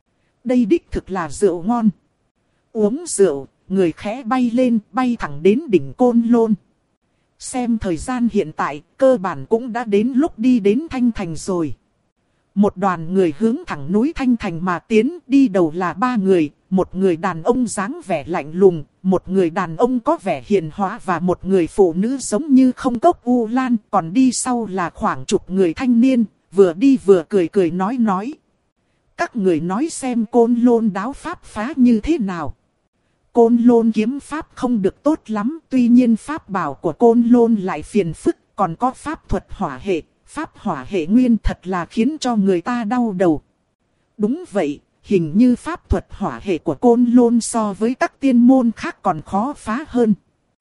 Đây đích thực là rượu ngon. Uống rượu, người khẽ bay lên, bay thẳng đến đỉnh Côn Lôn. Xem thời gian hiện tại, cơ bản cũng đã đến lúc đi đến Thanh Thành rồi. Một đoàn người hướng thẳng núi Thanh Thành mà tiến, đi đầu là 3 người, một người đàn ông dáng vẻ lạnh lùng, một người đàn ông có vẻ hiền hóa và một người phụ nữ giống như không cốc U Lan, còn đi sau là khoảng chục người thanh niên, vừa đi vừa cười cười nói. Các người nói xem Côn Lôn đáo pháp phá như thế nào. Côn Lôn kiếm pháp không được tốt lắm, tuy nhiên pháp bảo của Côn Lôn lại phiền phức, còn có pháp thuật hỏa hệ. Pháp hỏa hệ nguyên thật là khiến cho người ta đau đầu. Đúng vậy, hình như pháp thuật hỏa hệ của Côn Lôn so với các tiên môn khác còn khó phá hơn.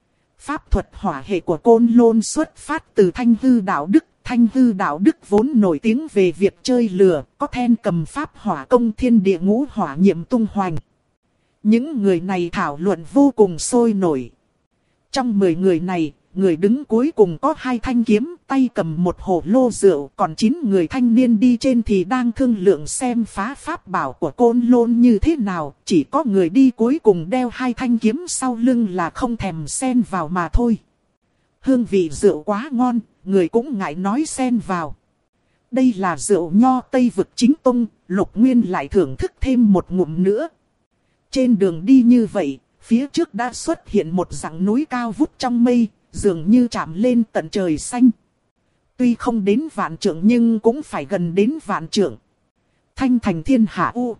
Pháp thuật hỏa hệ của Côn Lôn xuất phát từ Thanh Hư Đạo Đức. Thanh Hư Đạo Đức vốn nổi tiếng về việc chơi lửa, có then cầm pháp hỏa công thiên địa ngũ hỏa nhiệm tung hoành. Những người này thảo luận vô cùng sôi nổi. Trong 10 người này, người đứng cuối cùng có 2 thanh kiếm, tay cầm một hồ lô rượu, còn 9 người thanh niên đi trên thì đang thương lượng xem phá pháp bảo của Côn Lôn như thế nào. Chỉ có người đi cuối cùng đeo 2 thanh kiếm sau lưng là không thèm xen vào mà thôi. Hương vị rượu quá ngon, người cũng ngại nói xen vào. Đây là rượu nho Tây Vực chính tông, Lục Nguyên lại thưởng thức thêm một ngụm nữa. Trên đường đi như vậy, phía trước đã xuất hiện một dãy núi cao vút trong mây, dường như chạm lên tận trời xanh. Tuy không đến vạn trượng nhưng cũng phải gần đến vạn trượng. Thanh Thành thiên hạ u.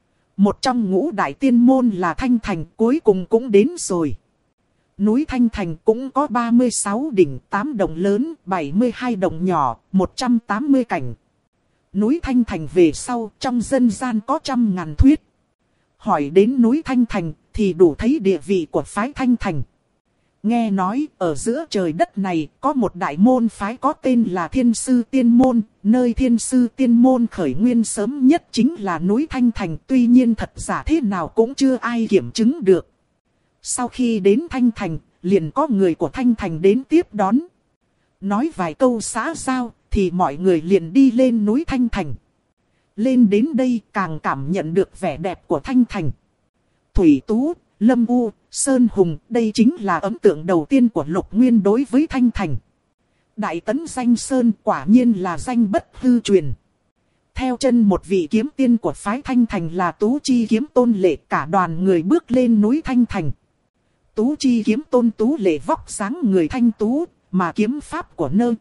Một trong ngũ đại tiên môn là Thanh Thành, cuối cùng cũng đến rồi. Núi Thanh Thành cũng có 36 đỉnh, 8 đồng lớn, 72 đồng nhỏ, 180 cảnh. Núi Thanh Thành về sau, trong dân gian có trăm ngàn thuyết. Hỏi đến núi Thanh Thành thì đủ thấy địa vị của phái Thanh Thành. Nghe nói ở giữa trời đất này có một đại môn phái có tên là Thiên Sư Tiên Môn. Nơi Thiên Sư Tiên Môn khởi nguyên sớm nhất chính là núi Thanh Thành. Tuy nhiên thật giả thế nào cũng chưa ai kiểm chứng được. Sau khi đến Thanh Thành, liền có người của Thanh Thành đến tiếp đón. Nói vài câu xã giao thì mọi người liền đi lên núi Thanh Thành. Lên đến đây càng cảm nhận được vẻ đẹp của Thanh Thành. Thủy Tú, Lâm U, Sơn Hùng, đây chính là ấn tượng đầu tiên của Lục Nguyên đối với Thanh Thành. Đại tấn danh Sơn quả nhiên là danh bất hư truyền. Theo chân một vị kiếm tiên của phái Thanh Thành là Tú Chi Kiếm Tôn Lệ, cả đoàn người bước lên núi Thanh Thành. Tú Chi Kiếm Tôn Tú Lệ vóc dáng người thanh tú, mà kiếm pháp của nơ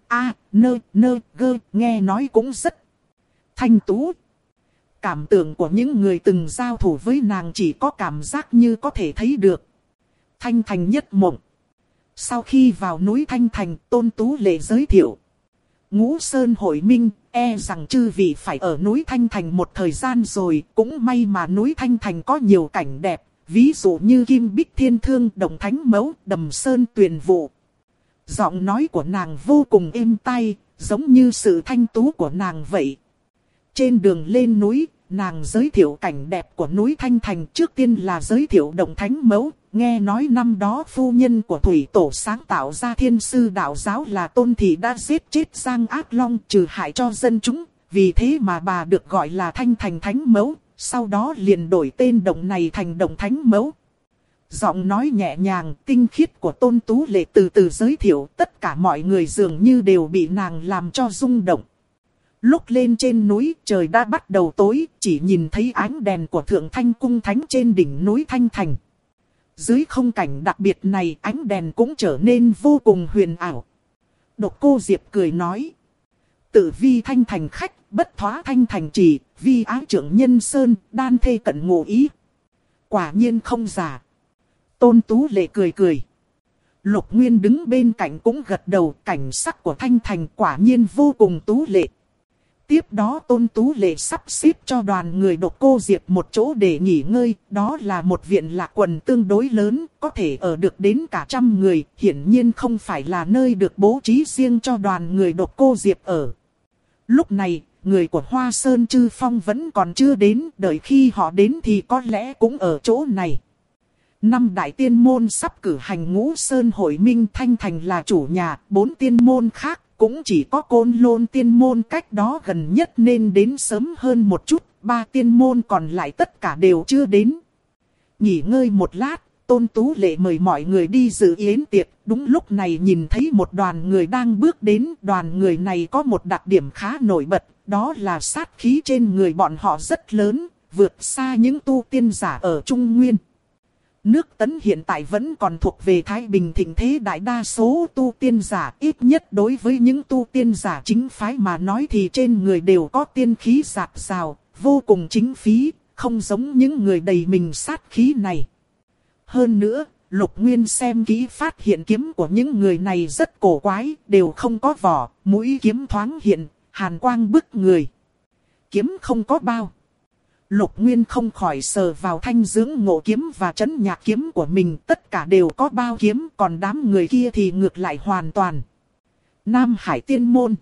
gơ nghe nói cũng rất thanh tú. Cảm tưởng của những người từng giao thủ với nàng chỉ có cảm giác như có thể thấy được. Thanh Thành nhất mộng. Sau khi vào núi Thanh Thành, Tôn Tú Lệ giới thiệu. Ngũ Sơn hội minh, e rằng chư vị phải ở núi Thanh Thành một thời gian rồi. Cũng may mà núi Thanh Thành có nhiều cảnh đẹp. Ví dụ như Kim Bích Thiên Thương, Đồng Thánh Mẫu, Đầm Sơn Tuyền Vụ. Giọng nói của nàng vô cùng êm tai, giống như sự thanh tú của nàng vậy. Trên đường lên núi, nàng giới thiệu cảnh đẹp của núi Thanh Thành. Trước tiên là giới thiệu Đồng Thánh Mẫu. Nghe nói năm đó phu nhân của Thủy Tổ sáng tạo ra Thiên Sư Đạo Giáo là Tôn Thị đã giết chết Giang Ác Long, trừ hại cho dân chúng. Vì thế mà bà được gọi là Thanh Thành Thánh Mẫu. Sau đó liền đổi tên Đồng này thành Đồng Thánh Mẫu. Giọng nói nhẹ nhàng, tinh khiết của Tôn Tú Lệ từ từ giới thiệu. Tất cả mọi người dường như đều bị nàng làm cho rung động. Lúc lên trên núi, trời đã bắt đầu tối, chỉ nhìn thấy ánh đèn của Thượng Thanh Cung Thánh trên đỉnh núi Thanh Thành. Dưới không cảnh đặc biệt này, ánh đèn cũng trở nên vô cùng huyền ảo. Độc Cô Diệp cười nói. Tự vi Thanh Thành khách, bất thoá Thanh Thành trì, vi ái trưởng nhân sơn, đan thê cận ngụ ý. Quả nhiên không giả. Tôn Tú Lệ cười cười. Lục Nguyên đứng bên cạnh cũng gật đầu, cảnh sắc của Thanh Thành quả nhiên vô cùng tú lệ. Tiếp đó Tôn Tú Lệ sắp xếp cho đoàn người Độc Cô Diệp một chỗ để nghỉ ngơi. Đó là một viện lạc quần tương đối lớn, có thể ở được đến cả 100 người. Hiển nhiên không phải là nơi được bố trí riêng cho đoàn người Độc Cô Diệp ở. Lúc này, người của Hoa Sơn Chư Phong vẫn còn chưa đến. Đợi khi họ đến thì có lẽ cũng ở chỗ này. 5 đại tiên môn sắp cử hành Ngũ Sơn hội minh, Thanh Thành là chủ nhà. 4 tiên môn khác cũng chỉ có Côn Lôn tiên môn cách đó gần nhất nên đến sớm hơn một chút. 3 tiên môn còn lại tất cả đều chưa đến. Nghỉ ngơi một lát, Tôn Tú Lệ mời mọi người đi dự yến tiệc. Đúng lúc này nhìn thấy một đoàn người đang bước đến. Đoàn người này có một đặc điểm khá nổi bật, đó là sát khí trên người bọn họ rất lớn, vượt xa những tu tiên giả ở Trung Nguyên. Nước Tấn hiện tại vẫn còn thuộc về Thái Bình thịnh thế, đại đa số tu tiên giả, ít nhất đối với những tu tiên giả chính phái mà nói thì trên người đều có tiên khí rạc rào, vô cùng chính phí, không giống những người đầy mình sát khí này. Hơn nữa, Lục Nguyên xem kỹ phát hiện kiếm của những người này rất cổ quái, đều không có vỏ, mũi kiếm thoáng hiện, hàn quang bức người. Kiếm không có bao. Lục Nguyên không khỏi sờ vào thanh dưỡng ngộ kiếm và trấn nhạc kiếm của mình, tất cả đều có bao kiếm, còn đám người kia thì ngược lại hoàn toàn. Nam Hải Tiên Môn.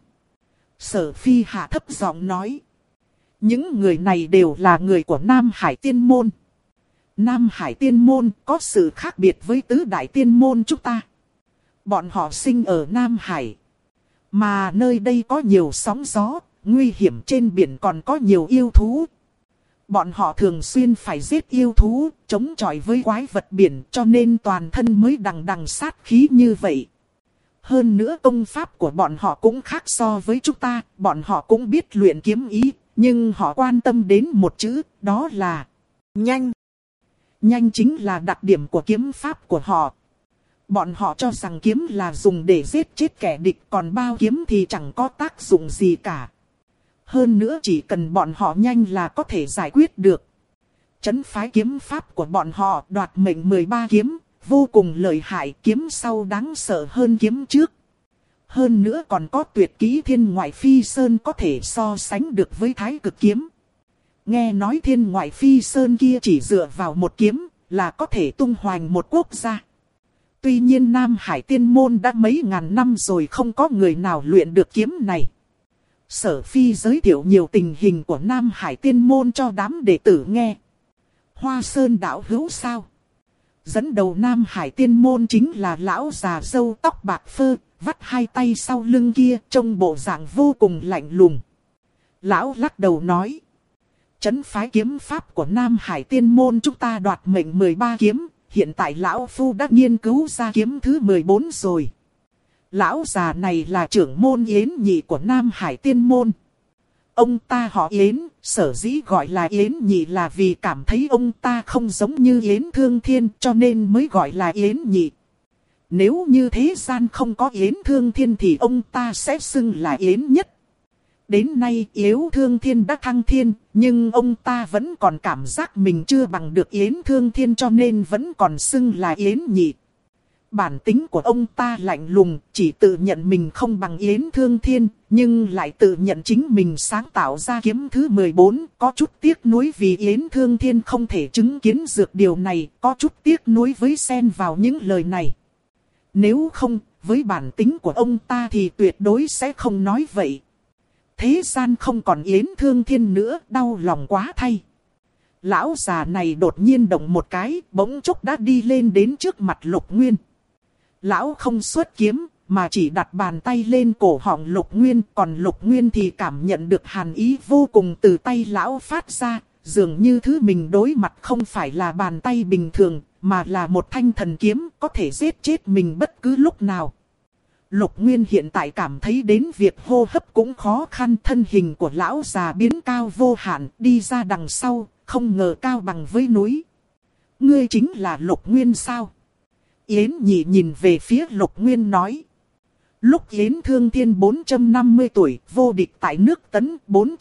Sở Phi hạ thấp giọng nói. Những người này đều là người của Nam Hải Tiên Môn. Nam Hải Tiên Môn có sự khác biệt với tứ đại tiên môn chúng ta. Bọn họ sinh ở Nam Hải. Mà nơi đây có nhiều sóng gió, nguy hiểm, trên biển còn có nhiều yêu thú. Bọn họ thường xuyên phải giết yêu thú, chống chọi với quái vật biển, cho nên toàn thân mới đằng đằng sát khí như vậy. Hơn nữa công pháp của bọn họ cũng khác so với chúng ta, bọn họ cũng biết luyện kiếm ý, nhưng họ quan tâm đến một chữ, đó là nhanh. Nhanh chính là đặc điểm của kiếm pháp của họ. Bọn họ cho rằng kiếm là dùng để giết chết kẻ địch, còn bao kiếm thì chẳng có tác dụng gì cả. Hơn nữa chỉ cần bọn họ nhanh là có thể giải quyết được. Trấn phái kiếm pháp của bọn họ đoạt mệnh 13 kiếm, vô cùng lợi hại, kiếm sau đáng sợ hơn kiếm trước. Hơn nữa còn có tuyệt kỹ Thiên Ngoại Phi Sơn có thể so sánh được với Thái Cực kiếm. Nghe nói Thiên Ngoại Phi Sơn kia chỉ dựa vào một kiếm là có thể tung hoành một quốc gia. Tuy nhiên Nam Hải Tiên Môn đã mấy ngàn năm rồi không có người nào luyện được kiếm này. Sở Phi giới thiệu nhiều tình hình của Nam Hải Tiên Môn cho đám đệ tử nghe. Hoa Sơn đạo hữu sao? Dẫn đầu Nam Hải Tiên Môn chính là lão già râu tóc bạc phơ, vắt hai tay sau lưng kia, trông bộ dạng vô cùng lạnh lùng. Lão lắc đầu nói. Trấn phái kiếm pháp của Nam Hải Tiên Môn chúng ta đoạt mệnh 13 kiếm, hiện tại lão phu đã nghiên cứu ra kiếm thứ 14 rồi. Lão già này là trưởng môn Yến Nhị của Nam Hải Tiên Môn. Ông ta họ Yến, sở dĩ gọi là Yến Nhị là vì cảm thấy ông ta không giống như Yến Thương Thiên cho nên mới gọi là Yến Nhị. Nếu như thế gian không có Yến Thương Thiên thì ông ta sẽ xưng là Yến Nhất. Đến nay Yến Thương Thiên đã thăng thiên, nhưng ông ta vẫn còn cảm giác mình chưa bằng được Yến Thương Thiên cho nên vẫn còn xưng là Yến Nhị. Bản tính của ông ta lạnh lùng, chỉ tự nhận mình không bằng Yến Thương Thiên, nhưng lại tự nhận chính mình sáng tạo ra kiếm thứ 14, có chút tiếc nuối vì Yến Thương Thiên không thể chứng kiến được điều này, có chút tiếc nuối với xen vào những lời này. Nếu không, với bản tính của ông ta thì tuyệt đối sẽ không nói vậy. Thế gian không còn Yến Thương Thiên nữa, đau lòng quá thay. Lão già này đột nhiên động một cái, bỗng chốc đã đi lên đến trước mặt Lục Nguyên. Lão không xuất kiếm, mà chỉ đặt bàn tay lên cổ họng Lục Nguyên, còn Lục Nguyên thì cảm nhận được hàn ý vô cùng từ tay lão phát ra, dường như thứ mình đối mặt không phải là bàn tay bình thường, mà là một thanh thần kiếm có thể giết chết mình bất cứ lúc nào. Lục Nguyên hiện tại cảm thấy đến việc hô hấp cũng khó khăn, thân hình của lão già biến cao vô hạn, đi ra đằng sau, không ngờ cao bằng với núi. Ngươi chính là Lục Nguyên sao? Yến Nhị nhìn về phía Lục Nguyên nói. Lúc Yến Thương Thiên 450 tuổi, vô địch tại nước Tấn,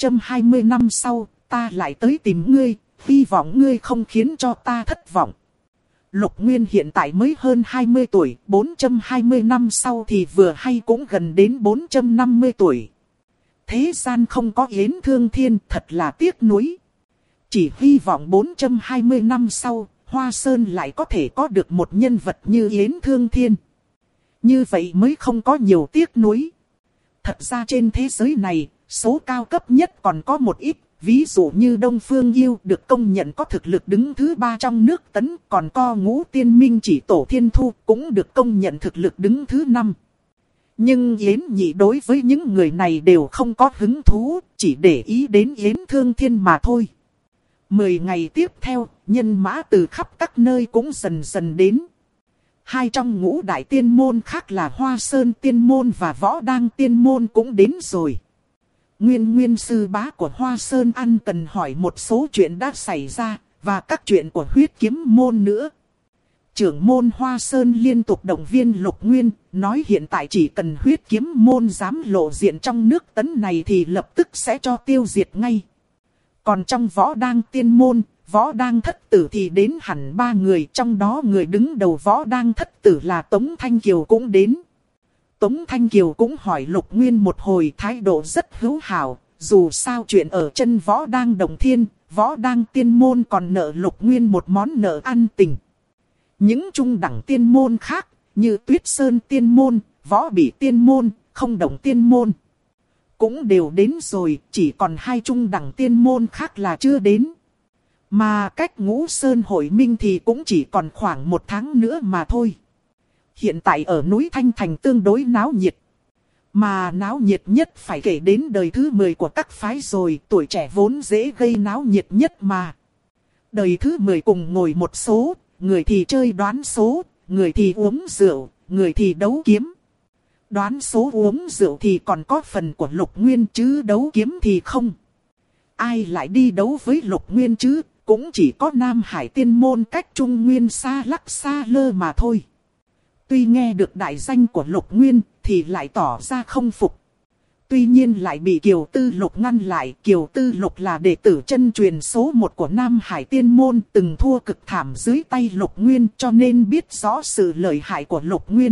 420 năm sau, ta lại tới tìm ngươi, hy vọng ngươi không khiến cho ta thất vọng. Lục Nguyên hiện tại mới hơn 20 tuổi, 420 năm sau thì vừa hay cũng gần đến 450 tuổi. Thế gian không có Yến Thương Thiên thật là tiếc nuối. Chỉ hy vọng 420 năm sau, Hoa Sơn lại có thể có được một nhân vật như Yến Thương Thiên. Như vậy mới không có nhiều tiếc nuối. Thật ra trên thế giới này, số cao cấp nhất còn có một ít. Ví dụ như Đông Phương Yêu được công nhận có thực lực đứng thứ 3 trong nước Tấn. Còn Co Ngũ Tiên Minh Chỉ Tổ Thiên Thu cũng được công nhận thực lực đứng thứ 5. Nhưng Yến Nhị đối với những người này đều không có hứng thú, chỉ để ý đến Yến Thương Thiên mà thôi. 10 ngày tiếp theo, nhân mã từ khắp các nơi cũng dần dần đến. Hai trong ngũ đại tiên môn khác là Hoa Sơn Tiên Môn và Võ Đăng Tiên Môn cũng đến rồi. Nguyên sư bá của Hoa Sơn ăn cần hỏi một số chuyện đã xảy ra, và các chuyện của huyết kiếm môn nữa. Trưởng môn Hoa Sơn liên tục động viên Lục Nguyên, nói hiện tại chỉ cần huyết kiếm môn dám lộ diện trong nước Tấn này thì lập tức sẽ cho tiêu diệt ngay. Còn trong Võ Đăng Tiên Môn, Võ Đăng Thất Tử thì đến hẳn 3 người, trong đó người đứng đầu Võ Đăng Thất Tử là Tống Thanh Kiều cũng đến. Tống Thanh Kiều cũng hỏi Lục Nguyên một hồi, thái độ rất hữu hảo, dù sao chuyện ở chân Võ Đăng Đồng Thiên, Võ Đăng Tiên Môn còn nợ Lục Nguyên một món nợ ăn tình. Những trung đẳng tiên môn khác, như Tuyết Sơn Tiên Môn, Võ Bỉ Tiên Môn, Không Động Tiên Môn, cũng đều đến rồi, chỉ còn 2 trung đẳng tiên môn khác là chưa đến. Mà cách Ngũ Sơn hội minh thì cũng chỉ còn khoảng 1 tháng nữa mà thôi. Hiện tại ở núi Thanh Thành tương đối náo nhiệt. Mà náo nhiệt nhất phải kể đến đời thứ 10 của các phái rồi, tuổi trẻ vốn dễ gây náo nhiệt nhất mà. Đời thứ 10 cùng ngồi một số, người thì chơi đoán số, người thì uống rượu, người thì đấu kiếm. Đoán số uống rượu thì còn có phần của Lục Nguyên chứ đấu kiếm thì không. Ai lại đi đấu với Lục Nguyên chứ, cũng chỉ có Nam Hải Tiên Môn cách Trung Nguyên xa lắc xa lơ mà thôi. Tuy nghe được đại danh của Lục Nguyên thì lại tỏ ra không phục. Tuy nhiên lại bị Kiều Tư Lục ngăn lại. Kiều Tư Lục là đệ tử chân truyền số 1 của Nam Hải Tiên Môn, từng thua cực thảm dưới tay Lục Nguyên cho nên biết rõ sự lợi hại của Lục Nguyên.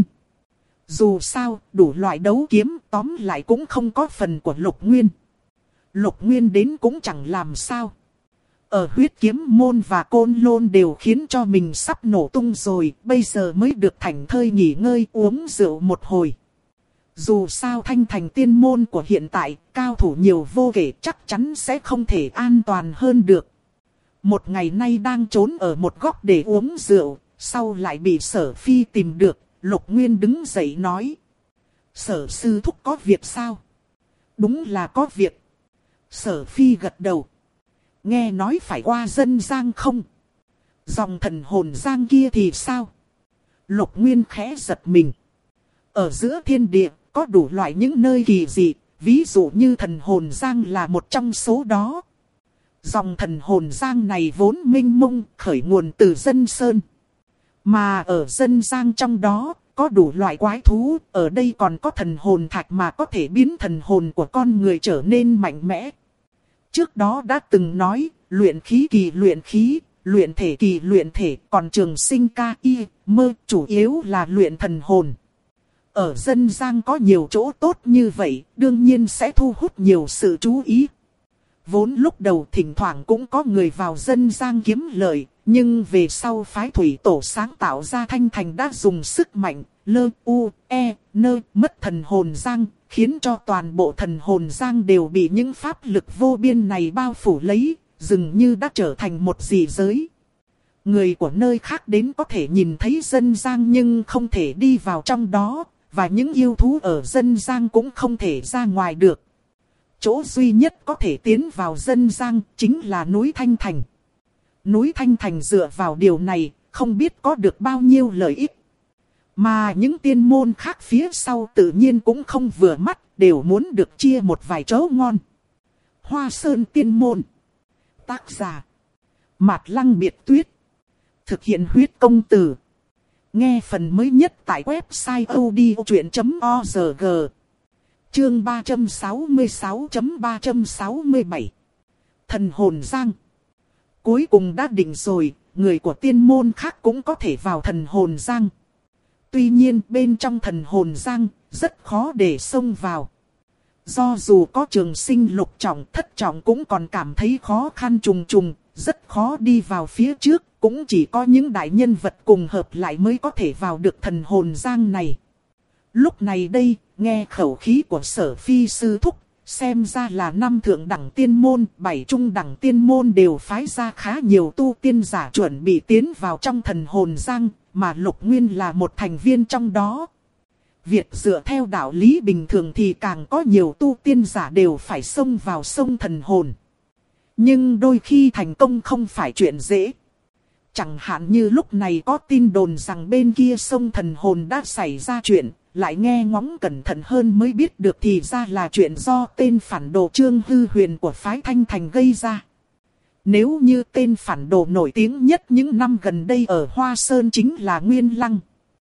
Dù sao, đủ loại đấu kiếm tóm lại cũng không có phần của Lục Nguyên. Lục Nguyên đến cũng chẳng làm sao. Ở huyết kiếm môn và côn lôn đều khiến cho mình sắp nổ tung rồi, bây giờ mới được thảnh thơi nghỉ ngơi uống rượu một hồi. Dù sao Thanh Thành Tiên Môn của hiện tại, cao thủ nhiều vô kể, chắc chắn sẽ không thể an toàn hơn được. Một ngày nay đang trốn ở một góc để uống rượu, sau lại bị Sở Phi tìm được, Lục Nguyên đứng dậy nói. Sở sư thúc có việc sao? Đúng là có việc. Sở Phi gật đầu. Nghe nói phải qua dân Giang không? Dòng thần hồn Giang kia thì sao? Lục Nguyên khẽ giật mình. Ở giữa thiên địa, có đủ loại những nơi kỳ dị, ví dụ như thần hồn Giang là một trong số đó. Dòng thần hồn Giang này vốn mênh mông, khởi nguồn từ dân Sơn. Mà ở dân Giang trong đó, có đủ loại quái thú, ở đây còn có thần hồn thạch mà có thể biến thần hồn của con người trở nên mạnh mẽ. Trước đó đã từng nói, luyện khí kỳ luyện khí, luyện thể kỳ luyện thể, còn trường sinh ca y, mơ chủ yếu là luyện thần hồn. Ở dân Giang có nhiều chỗ tốt như vậy, đương nhiên sẽ thu hút nhiều sự chú ý. Vốn lúc đầu thỉnh thoảng cũng có người vào dân Giang kiếm lợi, nhưng về sau phái thủy tổ sáng tạo ra Thanh Thành đã dùng sức mạnh, mất thần hồn Giang, khiến cho toàn bộ thần hồn Giang đều bị những pháp lực vô biên này bao phủ lấy, dường như đã trở thành một dị giới. Người của nơi khác đến có thể nhìn thấy dân Giang nhưng không thể đi vào trong đó, và những yêu thú ở dân Giang cũng không thể ra ngoài được. Chỗ duy nhất có thể tiến vào dân Giang chính là núi Thanh Thành. Núi Thanh Thành dựa vào điều này, không biết có được bao nhiêu lợi ích. Mà những tiên môn khác phía sau tự nhiên cũng không vừa mắt, đều muốn được chia một vài chỗ ngon. Hoa Sơn Tiên Môn. Tác giả Mạt Lăng Biệt Tuyết. Thực hiện huyết công từ. Nghe phần mới nhất tại website odchuyện.org. Chương 366.367 Thần hồn Giang. Cuối cùng đã định rồi, người của tiên môn khác cũng có thể vào thần hồn Giang. Tuy nhiên bên trong thần hồn Giang, rất khó để xông vào. Do dù có trường sinh lục trọng thất trọng cũng còn cảm thấy khó khăn trùng trùng, rất khó đi vào phía trước, cũng chỉ có những đại nhân vật cùng hợp lại mới có thể vào được thần hồn giang này. Lúc này đây, nghe khẩu khí của Sở Phi sư thúc, xem ra là 5 thượng đẳng tiên môn, 7 trung đẳng tiên môn đều phái ra khá nhiều tu tiên giả chuẩn bị tiến vào trong thần hồn giang, mà Lục Nguyên là một thành viên trong đó. Việc dựa theo đạo lý bình thường thì càng có nhiều tu tiên giả đều phải xông vào sông thần hồn. Nhưng đôi khi thành công không phải chuyện dễ. Chẳng hạn như lúc này có tin đồn rằng bên kia sông thần hồn đã xảy ra chuyện, lại nghe ngóng cẩn thận hơn mới biết được thì ra là chuyện do tên phản đồ Trương Hư Huyền của phái Thanh Thành gây ra. Nếu như tên phản đồ nổi tiếng nhất những năm gần đây ở Hoa Sơn chính là Nguyên Lăng,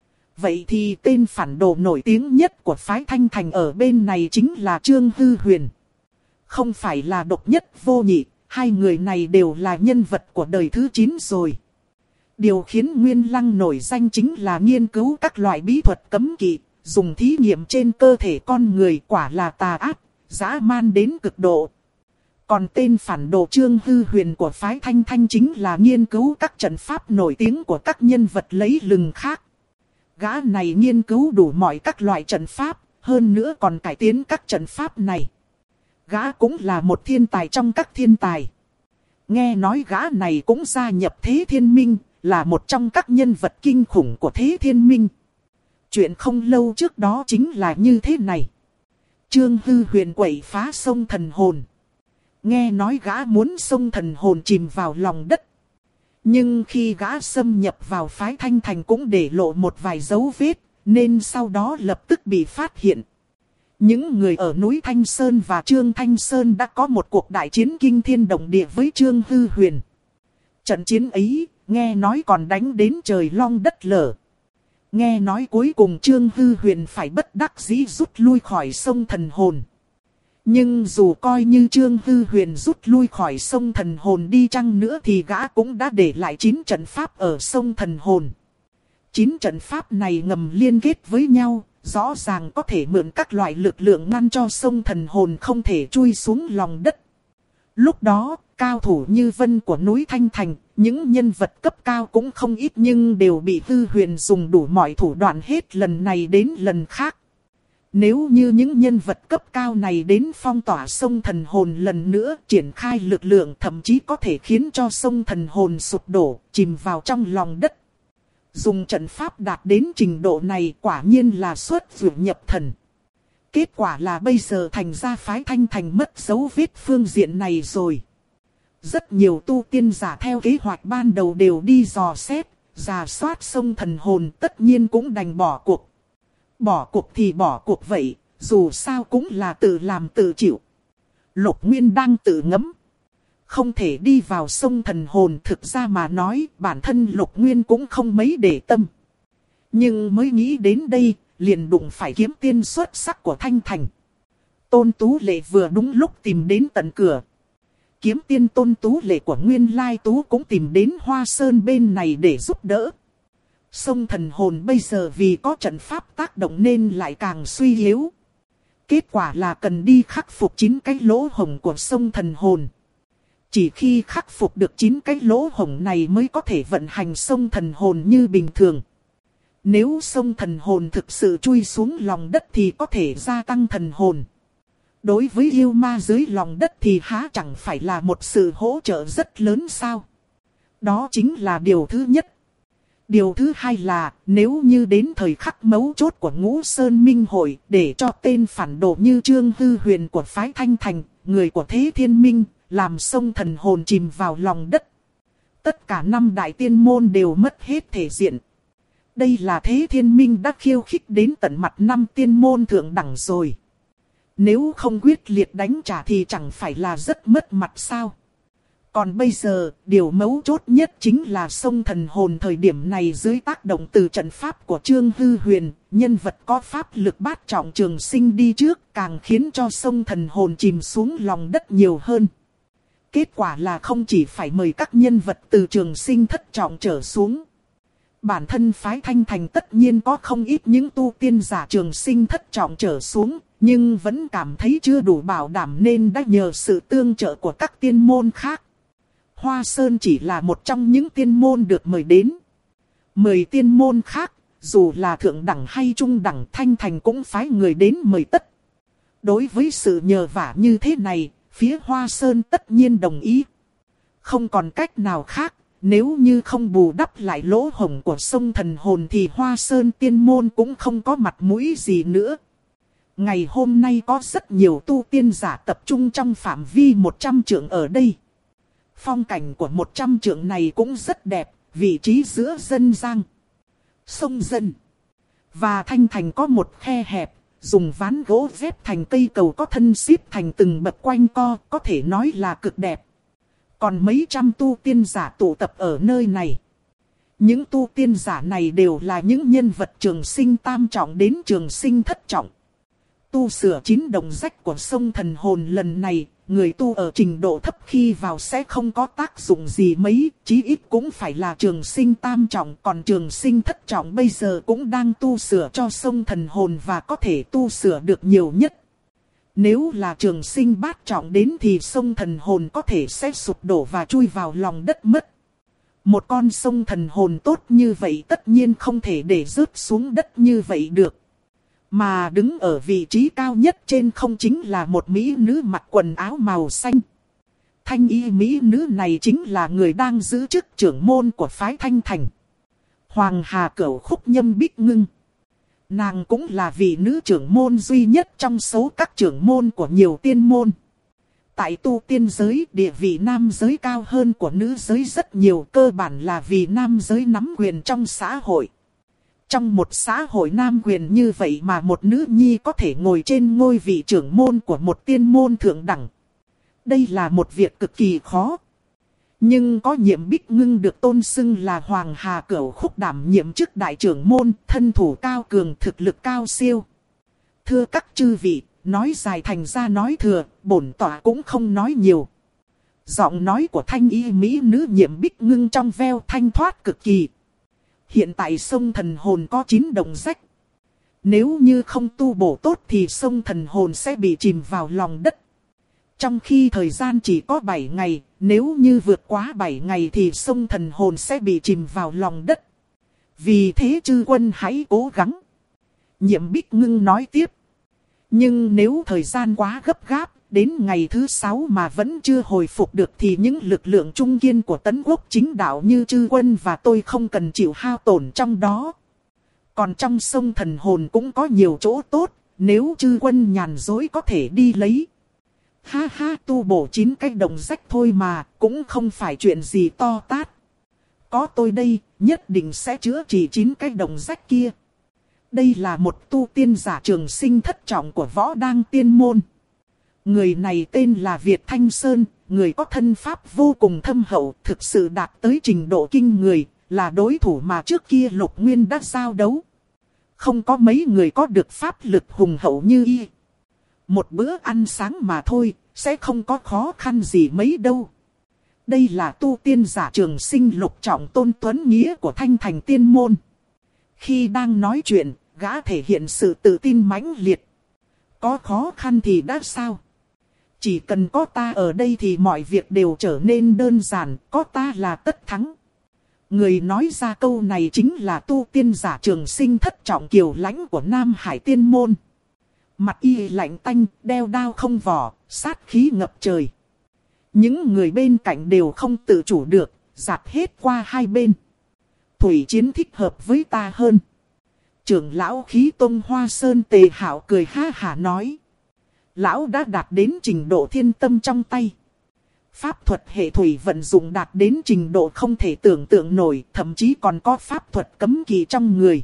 vậy thì tên phản đồ nổi tiếng nhất của phái Thanh Thành ở bên này chính là Trương Hư Huyền. Không phải là độc nhất vô nhị, hai người này đều là nhân vật của đời thứ 9 rồi. Điều khiến Nguyên Lăng nổi danh chính là nghiên cứu các loại bí thuật cấm kỵ, dùng thí nghiệm trên cơ thể con người, quả là tà ác, dã man đến cực độ. Còn tên phản đồ Trương Hư Huyền của phái Thanh Thanh chính là nghiên cứu các trận pháp nổi tiếng của các nhân vật lấy lừng khác. Gã này nghiên cứu đủ mọi các loại trận pháp, hơn nữa còn cải tiến các trận pháp này. Gã cũng là một thiên tài trong các thiên tài. Nghe nói gã này cũng gia nhập Thế Thiên Minh, là một trong các nhân vật kinh khủng của Thế Thiên Minh. Chuyện không lâu trước đó chính là như thế này. Trương Hư Huyền quậy phá sông thần hồn. Nghe nói gã muốn sông thần hồn chìm vào lòng đất. Nhưng khi gã xâm nhập vào phái Thanh Thành cũng để lộ một vài dấu vết, nên sau đó lập tức bị phát hiện. Những người ở núi Thanh Sơn và Trương Thanh Sơn đã có một cuộc đại chiến kinh thiên động địa với Trương Hư Huyền. Trận chiến ấy, nghe nói còn đánh đến trời long đất lở. Nghe nói cuối cùng Trương Hư Huyền phải bất đắc dĩ rút lui khỏi sông thần hồn. Nhưng dù coi như Trương Hư Huyền rút lui khỏi sông thần hồn đi chăng nữa thì gã cũng đã để lại 9 trận pháp ở sông thần hồn. 9 trận pháp này ngầm liên kết với nhau, rõ ràng có thể mượn các loại lực lượng ngăn cho sông thần hồn không thể chui xuống lòng đất. Lúc đó, cao thủ như Vân của núi Thanh Thành, những nhân vật cấp cao cũng không ít nhưng đều bị Hư Huyền dùng đủ mọi thủ đoạn hết lần này đến lần khác. Nếu như những nhân vật cấp cao này đến phong tỏa sông thần hồn lần nữa, triển khai lực lượng thậm chí có thể khiến cho sông thần hồn sụp đổ, chìm vào trong lòng đất. Dùng trận pháp đạt đến trình độ này quả nhiên là xuất dược nhập thần. Kết quả là bây giờ thành ra phái Thanh Thành mất dấu vết phương diện này rồi. Rất nhiều tu tiên giả theo kế hoạch ban đầu đều đi dò xét, rà soát sông thần hồn, tất nhiên cũng đành bỏ cuộc. Bỏ cuộc thì bỏ cuộc vậy, dù sao cũng là tự làm tự chịu. Lục Nguyên đang tự ngẫm. Không thể đi vào sông thần hồn, thực ra mà nói bản thân Lục Nguyên cũng không mấy để tâm. Nhưng mới nghĩ đến đây, liền đụng phải kiếm tiên xuất sắc của Thanh Thành. Tôn Tú Lệ vừa đúng lúc tìm đến tận cửa. Kiếm tiên Tôn Tú Lệ của Nguyên Lai Tú cũng tìm đến Hoa Sơn bên này để giúp đỡ. Sông thần hồn bây giờ vì có trận pháp tác động nên lại càng suy yếu. Kết quả là cần đi khắc phục 9 cái lỗ hổng của sông thần hồn. Chỉ khi khắc phục được 9 cái lỗ hổng này mới có thể vận hành sông thần hồn như bình thường. Nếu sông thần hồn thực sự chui xuống lòng đất thì có thể gia tăng thần hồn. Đối với yêu ma dưới lòng đất thì há chẳng phải là một sự hỗ trợ rất lớn sao? Đó chính là điều thứ nhất. Điều thứ hai là, nếu như đến thời khắc mấu chốt của Ngũ Sơn Minh Hội, để cho tên phản đồ như Trương Hư Huyền của phái Thanh Thành, người của Thế Thiên Minh, làm sông thần hồn chìm vào lòng đất. Tất cả 5 đại tiên môn đều mất hết thể diện. Đây là Thế Thiên Minh đã khiêu khích đến tận mặt 5 tiên môn thượng đẳng rồi. Nếu không quyết liệt đánh trả thì chẳng phải là rất mất mặt sao? Còn bây giờ, điều mấu chốt nhất chính là sông thần hồn thời điểm này dưới tác động từ trận pháp của Trương Hư Huyền, nhân vật có pháp lực bát trọng Trường Sinh đi trước, càng khiến cho sông thần hồn chìm xuống lòng đất nhiều hơn. Kết quả là không chỉ phải mời các nhân vật từ Trường Sinh thất trọng trở xuống. Bản thân phái Thanh Thành tất nhiên có không ít những tu tiên giả Trường Sinh thất trọng trở xuống, Nhưng vẫn cảm thấy chưa đủ bảo đảm nên đã nhờ sự tương trợ của các tiên môn khác. Hoa Sơn chỉ là một trong những tiên môn được mời đến. 10 tiên môn khác, dù là thượng đẳng hay trung đẳng, Thanh Thành cũng phái người đến mời tất. Đối với sự nhờ vả như thế này, phía Hoa Sơn tất nhiên đồng ý. Không còn cách nào khác, nếu như không bù đắp lại lỗ hổng của sông Thần Hồn thì Hoa Sơn tiên môn cũng không có mặt mũi gì nữa. Ngày hôm nay có rất nhiều tu tiên giả tập trung trong phạm vi 100 trượng ở đây. Phong cảnh của 100 trượng này cũng rất đẹp, vị trí giữa dân giang, sông dân và Thanh Thành có một khe hẹp, dùng ván gỗ ghép thành cây cầu có thân xếp thành từng bậc quanh co, có thể nói là cực đẹp. Còn mấy trăm tu tiên giả tụ tập ở nơi này. Những tu tiên giả này đều là những nhân vật trường sinh tam trọng đến trường sinh thất trọng. Tu sửa 9 đồng rách của sông Thần Hồn lần này, người tu ở trình độ thấp khi vào sẽ không có tác dụng gì mấy, chí ít cũng phải là trường sinh tam trọng, còn trường sinh thất trọng bây giờ cũng đang tu sửa cho sông Thần Hồn và có thể tu sửa được nhiều nhất. Nếu là trường sinh bát trọng đến thì sông Thần Hồn có thể sẽ sụp đổ và chui vào lòng đất mất. Một con sông Thần Hồn tốt như vậy tất nhiên không thể để rớt xuống đất như vậy được. Mà đứng ở vị trí cao nhất trên không chính là một mỹ nữ mặc quần áo màu xanh. Thanh y mỹ nữ này chính là người đang giữ chức trưởng môn của phái Thanh Thành. Hoàng Hà Cửu Khúc Nhâm Bích Ngưng. Nàng cũng là vị nữ trưởng môn duy nhất trong số các trưởng môn của nhiều tiên môn. Tại tu tiên giới, địa vị nam giới cao hơn của nữ giới rất nhiều, cơ bản là vì nam giới nắm quyền trong xã hội. Trong một xã hội nam quyền như vậy mà một nữ nhi có thể ngồi trên ngôi vị trưởng môn của một tiên môn thượng đẳng. Đây là một việc cực kỳ khó. Nhưng có Nhiệm Bích Ngưng được tôn xưng là Hoàng Hà Cửu Khúc đảm nhiệm chức đại trưởng môn, thân thủ cao cường, thực lực cao siêu. Thưa các chư vị, nói dài thành ra nói thừa, bổn tọa cũng không nói nhiều. Giọng nói của thanh y mỹ nữ Nhiệm Bích Ngưng trong veo thanh thoát cực kỳ. Hiện tại sông Thần Hồn có 9 đồng rách. Nếu như không tu bổ tốt thì sông Thần Hồn sẽ bị chìm vào lòng đất. Trong khi thời gian chỉ có 7 ngày, nếu như vượt quá 7 ngày thì sông Thần Hồn sẽ bị chìm vào lòng đất. Vì thế chư quân hãy cố gắng. Nhiệm Bích Ngưng nói tiếp. Nhưng nếu thời gian quá gấp gáp, đến ngày thứ 6 mà vẫn chưa hồi phục được thì những lực lượng trung kiên của Tấn Quốc chính đạo như chư quân và tôi không cần chịu hao tổn trong đó. Còn trong sông Thần Hồn cũng có nhiều chỗ tốt, nếu chư quân nhàn dối có thể đi lấy. Ha ha, tu bổ 9 cái đồng rách thôi mà, cũng không phải chuyện gì to tát. Có tôi đây, nhất định sẽ chữa trị 9 cái đồng rách kia. Đây là một tu tiên giả trường sinh thất trọng của Võ Đăng Tiên Môn. Người này tên là Việt Thanh Sơn, người có thân pháp vô cùng thâm hậu, thực sự đạt tới trình độ kinh người, là đối thủ mà trước kia Lục Nguyên đã giao đấu. Không có mấy người có được pháp lực hùng hậu như y. Một bữa ăn sáng mà thôi, sẽ không có khó khăn gì mấy đâu. Đây là tu tiên giả trường sinh lục trọng Tôn Tuấn Nghĩa của Thanh Thành Tiên Môn. Khi đang nói chuyện, gã thể hiện sự tự tin mãnh liệt. Có khó khăn thì đã sao? Chỉ cần có ta ở đây thì mọi việc đều trở nên đơn giản, có ta là tất thắng. Người nói ra câu này chính là tu tiên giả trường sinh thất trọng Kiều Lãnh của Nam Hải Tiên Môn. Mặt y lạnh tanh, đeo đao không vỏ, sát khí ngập trời. Những người bên cạnh đều không tự chủ được, giạt hết qua hai bên. Thủy Chiến thích hợp với ta hơn. Trưởng lão Khí Tông Hoa Sơn Tề Hạo cười ha hả nói. Lão đã đạt đến trình độ thiên tâm trong tay. Pháp thuật hệ thủy vận dụng đạt đến trình độ không thể tưởng tượng nổi, thậm chí còn có pháp thuật cấm kỵ trong người.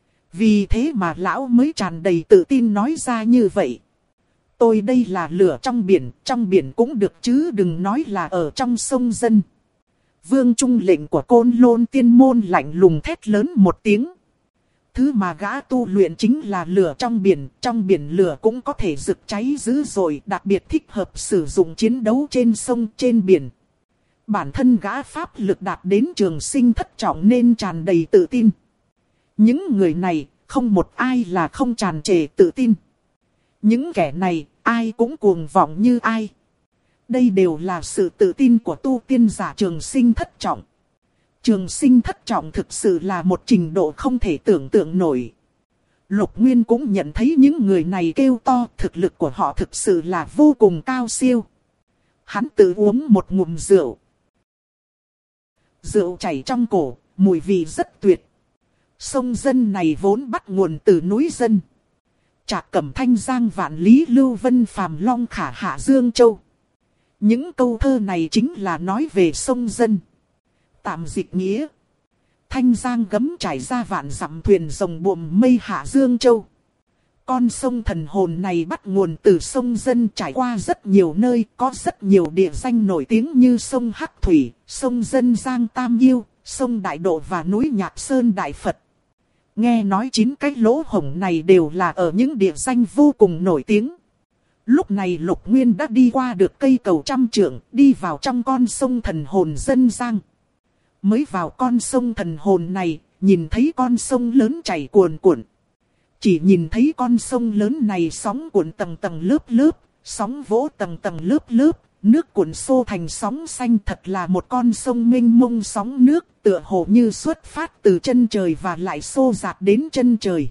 Vì thế mà lão mới tràn đầy tự tin nói ra như vậy. Tôi đây là lửa trong biển cũng được chứ đừng nói là ở trong sông dân. Vương Trung lệnh của Côn Lôn Tiên Môn lạnh lùng thét lớn một tiếng. Thứ mà gã tu luyện chính là lửa trong biển lửa cũng có thể rực cháy dữ dội, đặc biệt thích hợp sử dụng chiến đấu trên sông trên biển. Bản thân gã pháp lực đạt đến trường sinh thất trọng nên tràn đầy tự tin. Những người này, không một ai là không tràn trề tự tin. Những kẻ này, ai cũng cuồng vọng như ai. Đây đều là sự tự tin của tu tiên giả trường sinh thất trọng. Trường sinh thất trọng thực sự là một trình độ không thể tưởng tượng nổi. Lục Nguyên cũng nhận thấy những người này kêu to, thực lực của họ thực sự là vô cùng cao siêu. Hắn tự uống một ngụm rượu. Rượu chảy trong cổ, mùi vị rất tuyệt. Sông Dân này vốn bắt nguồn từ núi Dân. Trạc Cẩm Thanh Giang Vạn Lý Lưu Vân Phàm Long Khả Hạ Dương Châu. Những câu thơ này chính là nói về sông Dân. Tạm dịch nghĩa. Thanh Giang gấm trải ra vạn dặm thuyền rồng buồm mây Hạ Dương Châu. Con sông thần hồn này bắt nguồn từ sông Dân trải qua rất nhiều nơi, có rất nhiều địa danh nổi tiếng như sông Hắc Thủy, sông Dân Giang Tam Yêu, sông Đại Độ và núi Nhạc Sơn Đại Phật. Nghe nói 9 cái lỗ hổng này đều là ở những địa danh vô cùng nổi tiếng. Lúc này Lục Nguyên đã đi qua được cây cầu trăm trượng, đi vào trong con sông thần hồn Dân Giang. Mới vào con sông thần hồn này, nhìn thấy con sông lớn chảy cuồn cuộn. Chỉ nhìn thấy con sông lớn này sóng cuộn tầng tầng lớp lớp, sóng vỗ tầng tầng lớp lớp, nước cuộn xô thành sóng xanh, thật là một con sông mênh mông sóng nước, tựa hồ như xuất phát từ chân trời và lại xô dạt đến chân trời.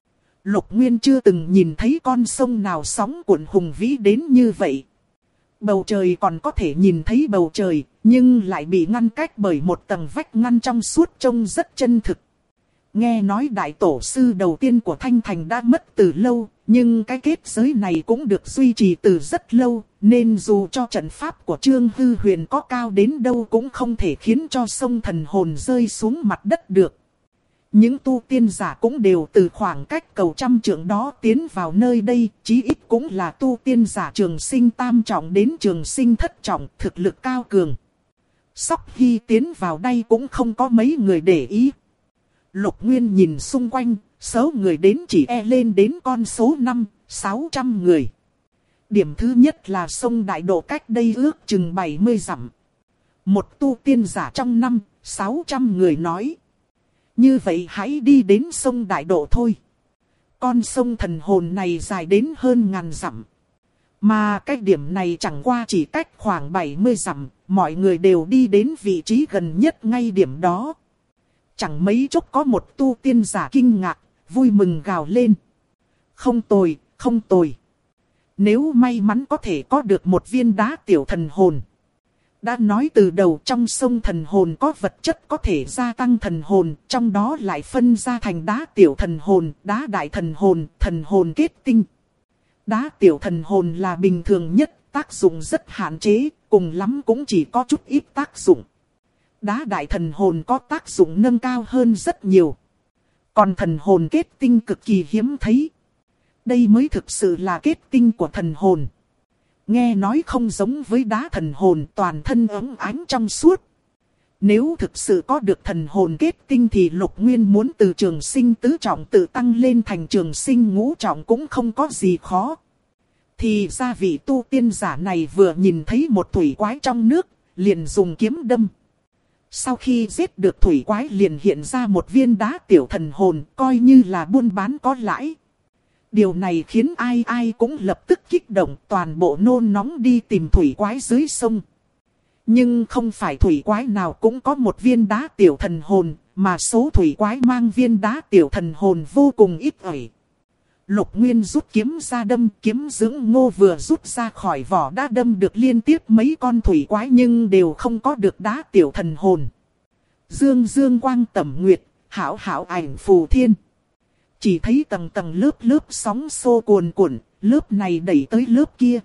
Lục Nguyên chưa từng nhìn thấy con sông nào sóng cuộn hùng vĩ đến như vậy. Bầu trời còn có thể nhìn thấy bầu trời, nhưng lại bị ngăn cách bởi một tầng vách ngăn trong suốt trông rất chân thực. Nghe nói đại tổ sư đầu tiên của Thanh Thành đã mất từ lâu, nhưng cái kết giới này cũng được duy trì từ rất lâu, nên dù cho trận pháp của Trương Hư Huyền có cao đến đâu cũng không thể khiến cho sông thần hồn rơi xuống mặt đất được. Những tu tiên giả cũng đều từ khoảng cách cầu trăm trượng đó tiến vào nơi đây, chí ít cũng là tu tiên giả trường sinh tam trọng đến trường sinh thất trọng, thực lực cao cường. Sóc Hy tiến vào đây cũng không có mấy người để ý. Lục Nguyên nhìn xung quanh, số người đến chỉ lên đến con số 500-600 người. Điểm thứ nhất là sông Đại Độ cách đây ước chừng 70 dặm. Một tu tiên giả trong 500-600 người nói. Như vậy hãy đi đến sông Đại Độ thôi. Con sông thần hồn này dài đến hơn 1000 dặm. Mà cái điểm này chẳng qua chỉ cách khoảng 70 dặm, mọi người đều đi đến vị trí gần nhất ngay điểm đó. Chẳng mấy chốc có một tu tiên giả kinh ngạc, vui mừng gào lên. Không tồi, không tồi. Nếu may mắn có thể có được một viên đá tiểu thần hồn. Đã nói từ đầu trong sông thần hồn có vật chất có thể gia tăng thần hồn, trong đó lại phân ra thành đá tiểu thần hồn, đá đại thần hồn kết tinh. Đá tiểu thần hồn là bình thường nhất, tác dụng rất hạn chế, cùng lắm cũng chỉ có chút ít tác dụng. Đá đại thần hồn có tác dụng nâng cao hơn rất nhiều. Còn thần hồn kết tinh cực kỳ hiếm thấy. Đây mới thực sự là kết tinh của thần hồn. Nghe nói không giống với đá thần hồn, toàn thân óng ánh trong suốt. Nếu thực sự có được thần hồn kết tinh thì Lục Nguyên muốn từ trường sinh tứ trọng tự tăng lên thành trường sinh ngũ trọng cũng không có gì khó. Thì ra vị tu tiên giả này vừa nhìn thấy một thủy quái trong nước, liền dùng kiếm đâm. Sau khi giết được thủy quái liền hiện ra một viên đá tiểu thần hồn, coi như là buôn bán có lãi. Điều này khiến ai ai cũng lập tức kích động, toàn bộ nôn nóng đi tìm thủy quái dưới sông. Nhưng không phải thủy quái nào cũng có một viên đá tiểu thần hồn, mà số thủy quái mang viên đá tiểu thần hồn vô cùng ít ỏi. Lục Nguyên rút kiếm ra đâm, kiếm dưỡng ngô vừa rút ra khỏi vỏ đã đâm được liên tiếp mấy con thủy quái nhưng đều không có được đá tiểu thần hồn. Dương dương quang tẩm nguyệt, hảo hảo ảnh phù thiên. Chỉ thấy tầng tầng lớp lớp sóng xô cuồn cuộn, lớp này đẩy tới lớp kia.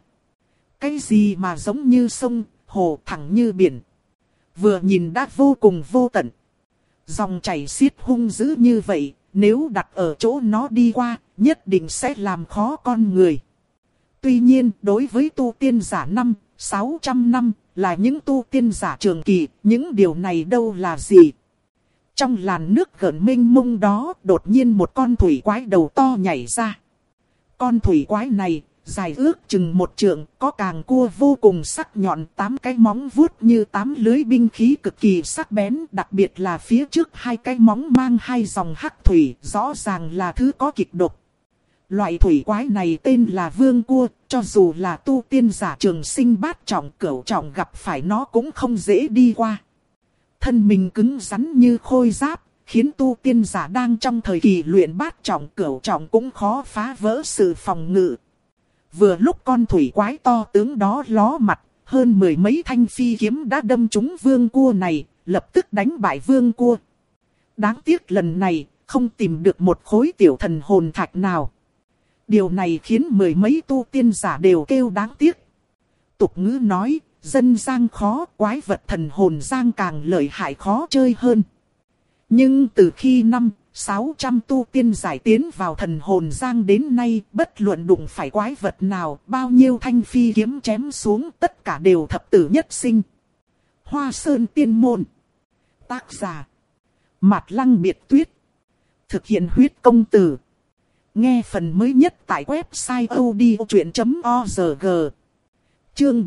Cái gì mà giống như sông, hồ thẳng như biển. Vừa nhìn đã vô cùng vô tận. Dòng chảy xiết hung dữ như vậy, nếu đặt ở chỗ nó đi qua, nhất định sẽ làm khó con người. Tuy nhiên, đối với tu tiên giả 500-600 năm, là những tu tiên giả trường kỳ, những điều này đâu là gì. Trong làn nước gợn mênh mông đó, đột nhiên một con thủy quái đầu to nhảy ra. Con thủy quái này, dài ước chừng 1 trượng, có càng cua vô cùng sắc nhọn, 8 cái móng vuốt như 8 lưới binh khí cực kỳ sắc bén, đặc biệt là phía trước 2 cái móng mang 2 dòng hắc thủy, rõ ràng là thứ có kịch độc. Loại thủy quái này tên là vương cua, cho dù là tu tiên giả trường sinh bát trọng cửu trọng gặp phải nó cũng không dễ đi qua. Thân mình cứng rắn như khôi giáp, khiến tu tiên giả đang trong thời kỳ luyện bát trọng cửu trọng cũng khó phá vỡ sự phòng ngự. Vừa lúc con thủy quái to tướng đó ló mặt, hơn 10 mấy thanh phi kiếm đã đâm trúng vương cua này, lập tức đánh bại vương cua. Đáng tiếc lần này, không tìm được một khối tiểu thần hồn thạch nào. Điều này khiến 10 mấy tu tiên giả đều kêu đáng tiếc. Tục ngữ nói, dân gian khó, quái vật thần hồn giang càng lợi hại khó chơi hơn. Nhưng từ khi 500-600 tu tiên giải tiến vào thần hồn giang đến nay, bất luận đụng phải quái vật nào, bao nhiêu thanh phi kiếm chém xuống, tất cả đều thập tử nhất sinh. Hoa Sơn Tiên Môn. Tác giả Mạt Lăng Biệt Tuyết. Thực hiện huyết công từ. Nghe phần mới nhất tại website odchuyện.org. Chương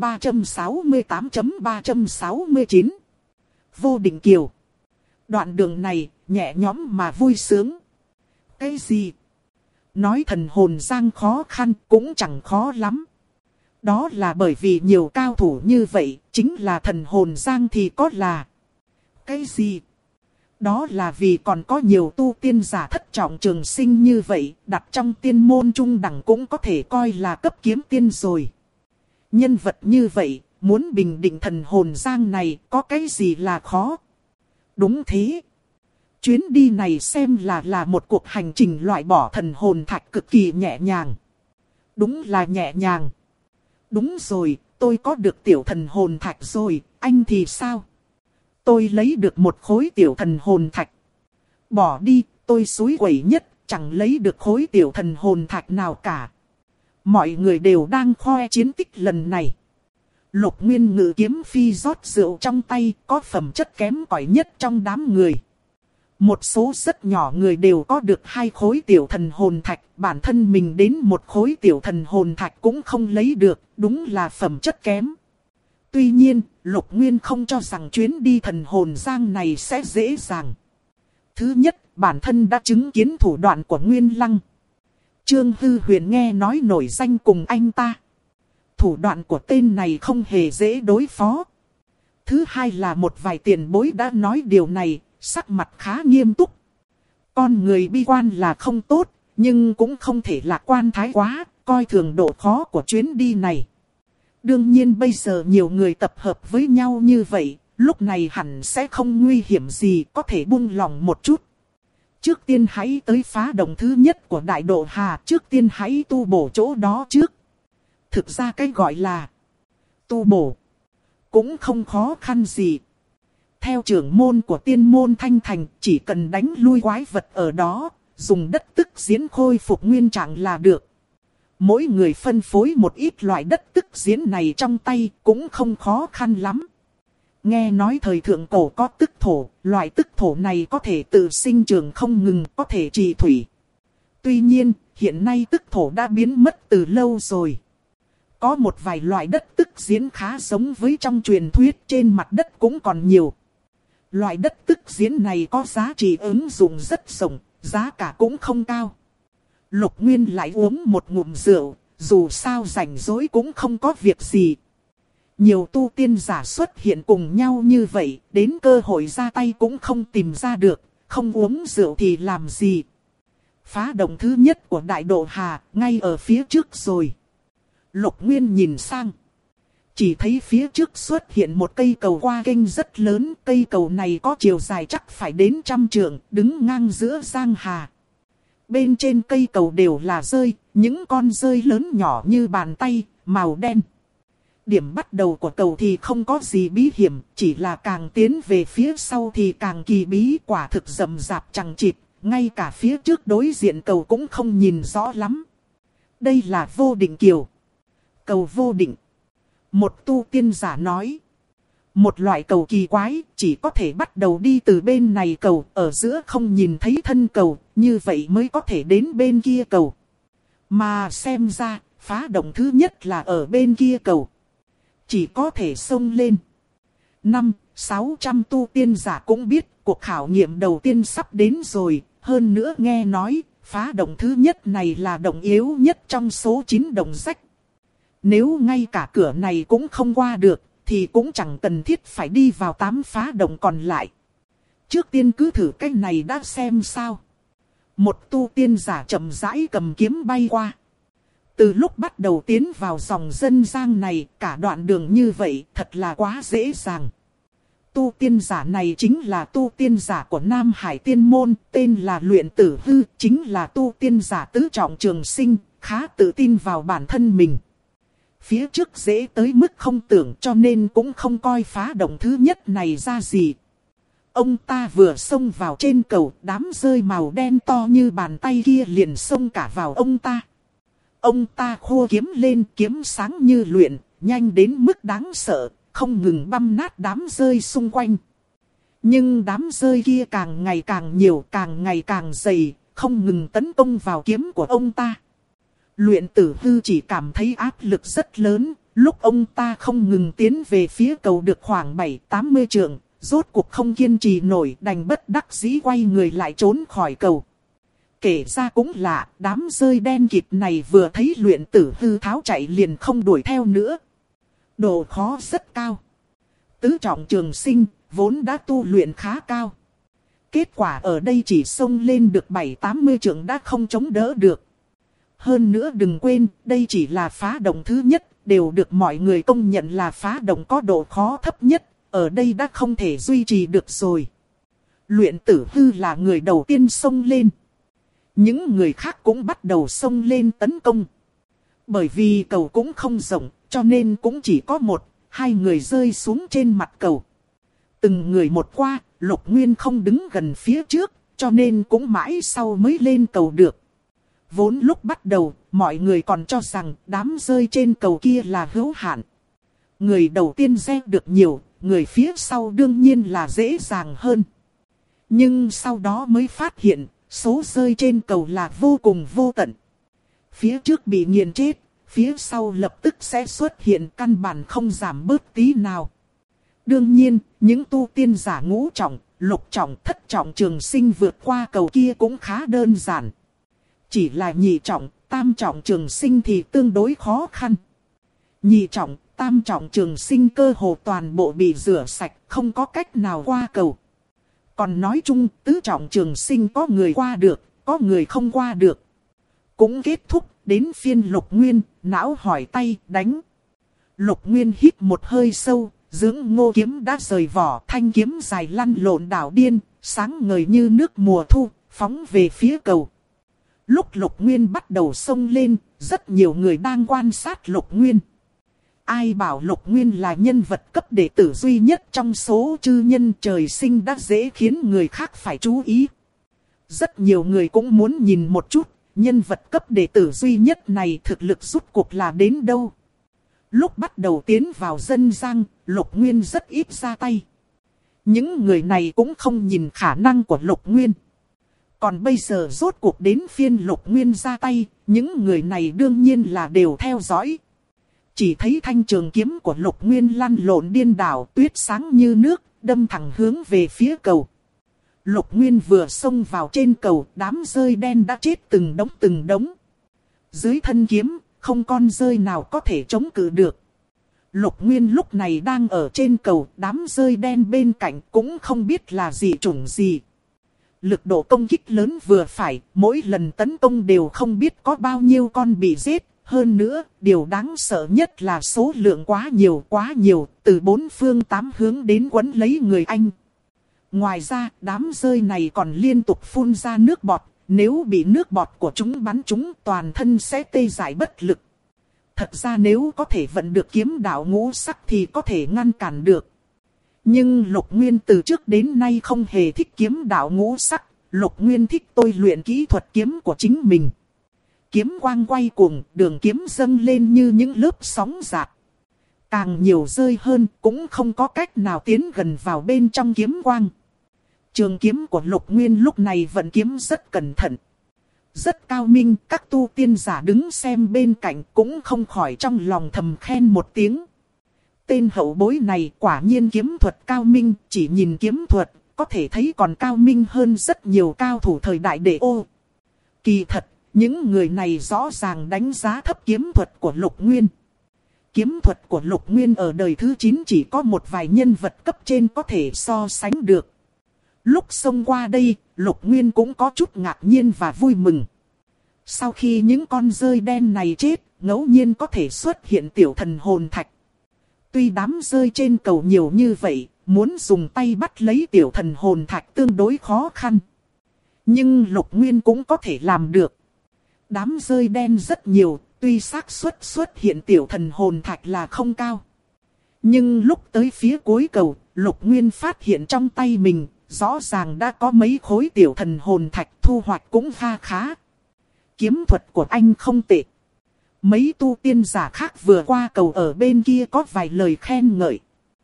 368.369. Vô Định Kiều. Đoạn đường này, nhẹ nhõm mà vui sướng. Cái gì? Nói thần hồn giang khó khăn cũng chẳng khó lắm. Đó là bởi vì nhiều cao thủ như vậy, chính là thần hồn giang thì có là. Cái gì? Đó là vì còn có nhiều tu tiên giả thất trọng trường sinh như vậy, đặt trong tiên môn trung đẳng cũng có thể coi là cấp kiếm tiên rồi. Nhân vật như vậy, muốn bình định thần hồn giang này có cái gì là khó? Đúng thế. Chuyến đi này xem là một cuộc hành trình loại bỏ thần hồn thạch cực kỳ nhẹ nhàng. Đúng là nhẹ nhàng. Đúng rồi, tôi có được tiểu thần hồn thạch rồi, anh thì sao? Tôi lấy được một khối tiểu thần hồn thạch. Bỏ đi, tôi xúi quẩy nhất, chẳng lấy được khối tiểu thần hồn thạch nào cả. Mọi người đều đang khoe chiến tích lần này. Lục Nguyên ngự kiếm phi rót rượu trong tay, có phẩm chất kém cỏi nhất trong đám người. Một số rất nhỏ người đều có được 2 khối tiểu thần hồn thạch, bản thân mình đến một khối tiểu thần hồn thạch cũng không lấy được, đúng là phẩm chất kém. Tuy nhiên, Lục Nguyên không cho rằng chuyến đi thần hồn giang này sẽ dễ dàng. Thứ nhất, bản thân đã chứng kiến thủ đoạn của Nguyên Lăng. Trương Hư Huyền nghe nói nổi danh cùng anh ta. Thủ đoạn của tên này không hề dễ đối phó. Thứ hai là một vài tiền bối đã nói điều này, sắc mặt khá nghiêm túc. Con người bi quan là không tốt, nhưng cũng không thể lạc quan thái quá, coi thường độ khó của chuyến đi này. Đương nhiên bây giờ nhiều người tập hợp với nhau như vậy, lúc này hẳn sẽ không nguy hiểm gì, có thể buông lòng một chút. Trước tiên hãy tới phá đồng thứ nhất của Đại Độ Hà, trước tiên hãy tu bổ chỗ đó trước. Thực ra cái gọi là tu bổ cũng không khó khăn gì. Theo trưởng môn của tiên môn Thanh Thành, chỉ cần đánh lui quái vật ở đó, dùng đất tức diễn khôi phục nguyên trạng là được. Mỗi người phân phối một ít loại đất tức diễn này trong tay cũng không khó khăn lắm. Nghe nói thời thượng cổ có tức thổ, loại tức thổ này có thể tự sinh trưởng không ngừng, có thể trì thủy. Tuy nhiên, hiện nay tức thổ đã biến mất từ lâu rồi. Có một vài loại đất tức diễn khá giống với trong truyền thuyết, trên mặt đất cũng còn nhiều. Loại đất tức diễn này có giá trị ứng dụng rất rộng, giá cả cũng không cao. Lục Nguyên lại uống một ngụm rượu, dù sao rảnh rỗi cũng không có việc gì. Nhiều tu tiên giả xuất hiện cùng nhau như vậy, đến cơ hội ra tay cũng không tìm ra được, không uống rượu thì làm gì. Phá đồng thứ nhất của Đại Độ Hà, ngay ở phía trước rồi. Lục Nguyên nhìn sang. Chỉ thấy phía trước xuất hiện một cây cầu qua kênh rất lớn, cây cầu này có chiều dài chắc phải đến 100 trượng, đứng ngang giữa giang hà. Bên trên cây cầu đều là rơi, những con rơi lớn nhỏ như bàn tay, màu đen. Điểm bắt đầu của cầu thì không có gì bí hiểm, chỉ là càng tiến về phía sau thì càng kỳ bí, quả thực rậm rạp chằng chịt, ngay cả phía trước đối diện cầu cũng không nhìn rõ lắm. Đây là Vô Định Kiều. Cầu vô định. Một tu tiên giả nói. Một loại cầu kỳ quái, chỉ có thể bắt đầu đi từ bên này cầu, ở giữa không nhìn thấy thân cầu, như vậy mới có thể đến bên kia cầu. Mà xem ra, phá động thứ nhất là ở bên kia cầu. Chỉ có thể xông lên. 500-600 tu tiên giả cũng biết, cuộc khảo nghiệm đầu tiên sắp đến rồi, hơn nữa nghe nói, phá động thứ nhất này là động yếu nhất trong số 9 động rách. Nếu ngay cả cửa này cũng không qua được, thì cũng chẳng cần thiết phải đi vào 8 phá động còn lại. Trước tiên cứ thử cái này đã xem sao. Một tu tiên giả chậm rãi cầm kiếm bay qua. Từ lúc bắt đầu tiến vào dòng dân gian này, cả đoạn đường như vậy thật là quá dễ dàng. Tu tiên giả này chính là tu tiên giả của Nam Hải Tiên Môn, tên là Luyện Tử Hư, chính là tu tiên giả tứ trọng trường sinh, khá tự tin vào bản thân mình. Phía trước dễ tới mức không tưởng cho nên cũng không coi phá động thứ nhất này ra gì. Ông ta vừa xông vào trên cầu, đám rơi màu đen to như bàn tay kia liền xông cả vào ông ta. Ông ta khua kiếm lên, kiếm sáng như luyện, nhanh đến mức đáng sợ, không ngừng băm nát đám rơi xung quanh. Nhưng đám rơi kia càng ngày càng nhiều, càng ngày càng dày, không ngừng tấn công vào kiếm của ông ta. Luyện Tử Hư chỉ cảm thấy áp lực rất lớn, lúc ông ta không ngừng tiến về phía cầu được khoảng 7-80 trượng, rốt cuộc không kiên trì nổi, đành bất đắc dĩ quay người lại trốn khỏi cầu. Kể ra cũng lạ, đám rơi đen kịt này vừa thấy Luyện Tử Hư tháo chạy liền không đuổi theo nữa. Độ khó rất cao. Tứ trọng trường sinh, vốn đã tu luyện khá cao. Kết quả ở đây chỉ xông lên được 7-80 trượng đã không chống đỡ được. Hơn nữa đừng quên, đây chỉ là phá động thứ nhất, đều được mọi người công nhận là phá động có độ khó thấp nhất, ở đây đã không thể duy trì được rồi. Luyện Tử Hư là người đầu tiên xông lên. Những người khác cũng bắt đầu xông lên tấn công. Bởi vì cầu cũng không rộng, cho nên cũng chỉ có 1-2 người rơi xuống trên mặt cầu. Từng người một qua, Lục Nguyên không đứng gần phía trước, cho nên cũng mãi sau mới lên cầu được. Vốn lúc bắt đầu, mọi người còn cho rằng đám rơi trên cầu kia là hữu hạn. Người đầu tiên gieo được nhiều, người phía sau đương nhiên là dễ dàng hơn. Nhưng sau đó mới phát hiện, số rơi trên cầu là vô cùng vô tận. Phía trước bị nghiền chết, phía sau lập tức sẽ xuất hiện, căn bản không giảm bớt tí nào. Đương nhiên, những tu tiên giả ngũ trọng, lục trọng, thất trọng trường sinh vượt qua cầu kia cũng khá đơn giản. Chỉ là nhị trọng, tam trọng trường sinh thì tương đối khó khăn. Nhị trọng, tam trọng trường sinh cơ hồ toàn bộ bị rửa sạch, không có cách nào qua cầu. Còn nói chung, tứ trọng trường sinh có người qua được, có người không qua được. Cũng kết thúc, đến phiên Lục Nguyên, não hỏi tay, đánh. Lục Nguyên hít một hơi sâu, dưỡng ngô kiếm đã rời vỏ, thanh kiếm dài lăn lộn đảo điên, sáng ngời như nước mùa thu, phóng về phía cầu. Lúc Lục Nguyên bắt đầu xông lên, rất nhiều người đang quan sát Lục Nguyên. Ai bảo Lục Nguyên là nhân vật cấp đệ tử duy nhất trong số chư nhân trời sinh đã dễ khiến người khác phải chú ý. Rất nhiều người cũng muốn nhìn một chút, nhân vật cấp đệ tử duy nhất này thực lực rút cuộc là đến đâu. Lúc bắt đầu tiến vào dân gian, Lục Nguyên rất ít ra tay. Những người này cũng không nhìn khả năng của Lục Nguyên. Còn bây giờ rốt cuộc đến phiên Lục Nguyên ra tay, những người này đương nhiên là đều theo dõi. Chỉ thấy thanh trường kiếm của Lục Nguyên lăn lộn điên đảo, tuyết sáng như nước, đâm thẳng hướng về phía cầu. Lục Nguyên vừa xông vào trên cầu, đám rơi đen đã chết từng đống từng đống. Dưới thân kiếm, không con rơi nào có thể chống cự được. Lục Nguyên lúc này đang ở trên cầu, đám rơi đen bên cạnh cũng không biết là gì chủng gì. Lực độ công kích lớn vừa phải, mỗi lần tấn công đều không biết có bao nhiêu con bị giết. Hơn nữa, điều đáng sợ nhất là số lượng quá nhiều, từ 4 phương 8 hướng đến quấn lấy người anh. Ngoài ra, đám rơi này còn liên tục phun ra nước bọt, nếu bị nước bọt của chúng bắn trúng toàn thân sẽ tê dại bất lực. Thật ra nếu có thể vận được kiếm đạo ngũ sắc thì có thể ngăn cản được. Nhưng Lục Nguyên từ trước đến nay không hề thích kiếm đạo ngũ sắc, Lục Nguyên thích tôi luyện kỹ thuật kiếm của chính mình. Kiếm quang quay cuồng, đường kiếm dâng lên như những lớp sóng dạt. Càng nhiều rơi hơn cũng không có cách nào tiến gần vào bên trong kiếm quang. Trường kiếm của Lục Nguyên lúc này vận kiếm rất cẩn thận. Rất cao minh, các tu tiên giả đứng xem bên cạnh cũng không khỏi trong lòng thầm khen một tiếng. Tên hậu bối này quả nhiên kiếm thuật cao minh, chỉ nhìn kiếm thuật, có thể thấy còn cao minh hơn rất nhiều cao thủ thời đại Đệ Ô. Kỳ thật, những người này rõ ràng đánh giá thấp kiếm thuật của Lục Nguyên. Kiếm thuật của Lục Nguyên ở đời thứ 9 chỉ có một vài nhân vật cấp trên có thể so sánh được. Lúc xông qua đây, Lục Nguyên cũng có chút ngạc nhiên và vui mừng. Sau khi những con rơi đen này chết, ngẫu nhiên có thể xuất hiện tiểu thần hồn thạch. Tuy đám rơi trên cầu nhiều như vậy, muốn dùng tay bắt lấy tiểu thần hồn thạch tương đối khó khăn. Nhưng Lục Nguyên cũng có thể làm được. Đám rơi đen rất nhiều, tuy xác suất xuất hiện tiểu thần hồn thạch là không cao. Nhưng lúc tới phía cuối cầu, Lục Nguyên phát hiện trong tay mình, rõ ràng đã có mấy khối tiểu thần hồn thạch, thu hoạch cũng kha khá. Kiếm thuật của anh không tệ. Mấy tu tiên giả khác vừa qua cầu ở bên kia có vài lời khen ngợi.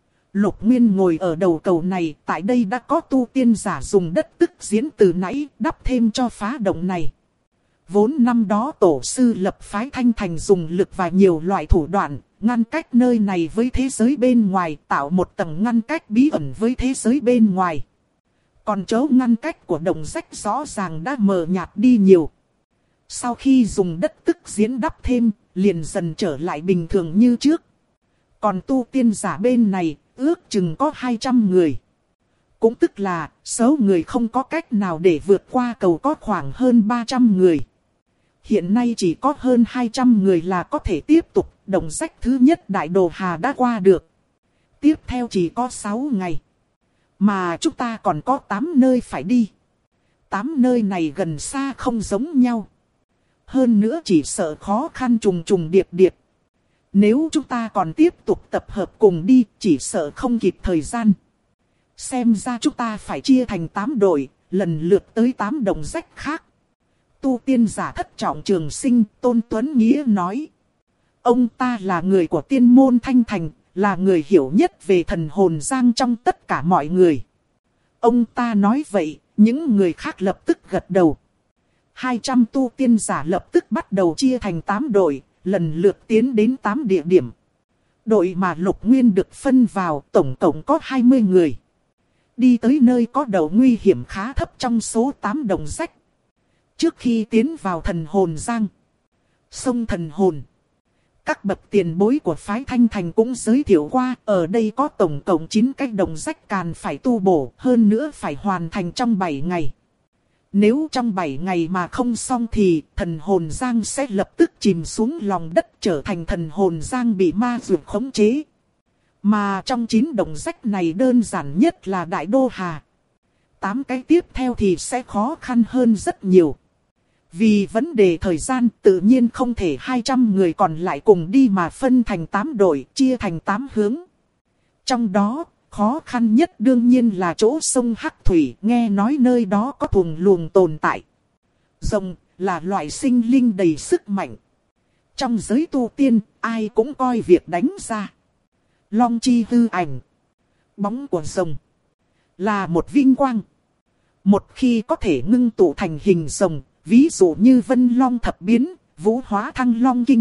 Lục Nguyên ngồi ở đầu cầu này, tại đây đã có tu tiên giả dùng đất tức diễn từ nãy, đắp thêm cho phá động này. Vốn năm đó tổ sư lập phái Thanh Thành dùng lực và nhiều loại thủ đoạn, ngăn cách nơi này với thế giới bên ngoài, tạo một tầng ngăn cách bí ẩn với thế giới bên ngoài. Còn chỗ ngăn cách của đồng rách rõ ràng đã mờ nhạt đi nhiều. Sau khi dùng đất tức diễn đắp thêm, liền dần trở lại bình thường như trước. Còn tu tiên giả bên này, ước chừng có 200 người. Cũng tức là, số người không có cách nào để vượt qua cầu có khoảng hơn 300 người. Hiện nay chỉ có hơn 200 người là có thể tiếp tục, đồng rách thứ nhất Đại Đồ Hà đã qua được. Tiếp theo chỉ có 6 ngày. Mà chúng ta còn có 8 nơi phải đi. 8 nơi này gần xa không giống nhau. Hơn nữa chỉ sợ khó khăn trùng trùng điệp điệp. Nếu chúng ta còn tiếp tục tập hợp cùng đi, chỉ sợ không kịp thời gian. Xem ra chúng ta phải chia thành 8 đội, lần lượt tới 8 đồng rách khác. Tu tiên giả thất trọng trường sinh Tôn Tuấn Nghĩa nói. Ông ta là người của tiên môn Thanh Thành, là người hiểu nhất về thần hồn giang trong tất cả mọi người. Ông ta nói vậy, những người khác lập tức gật đầu. 200 tu tiên giả lập tức bắt đầu chia thành 8 đội, lần lượt tiến đến 8 địa điểm. Đội mà Lục Nguyên được phân vào tổng cộng có 20 người. Đi tới nơi có đầu nguy hiểm khá thấp trong số 8 đồng rách. Trước khi tiến vào thần hồn giang, sông thần hồn, các bậc tiền bối của phái Thanh Thành cũng giới thiệu qua, ở đây có tổng cộng 9 cái đồng rách càn phải tu bổ, hơn nữa phải hoàn thành trong 7 ngày. Nếu trong 7 ngày mà không xong thì thần hồn giang sẽ lập tức chìm xuống lòng đất, trở thành thần hồn giang bị ma dược khống chế. Mà trong 9 đồng rách này đơn giản nhất là Đại Đô Hà. 8 cái tiếp theo thì sẽ khó khăn hơn rất nhiều. Vì vấn đề thời gian tự nhiên không thể 200 người còn lại cùng đi mà phân thành 8 đội, chia thành 8 hướng. Trong đó, khó khăn nhất đương nhiên là chỗ sông Hắc Thủy, nghe nói nơi đó có thuồng luồng tồn tại. Rồng là loại sinh linh đầy sức mạnh. Trong giới tu tiên, ai cũng coi việc đánh ra. Long chi hư ảnh, bóng của rồng, là một vinh quang. Một khi có thể ngưng tụ thành hình rồng, ví dụ như Vân Long Thập Biến, Vũ Hóa Thăng Long Kinh,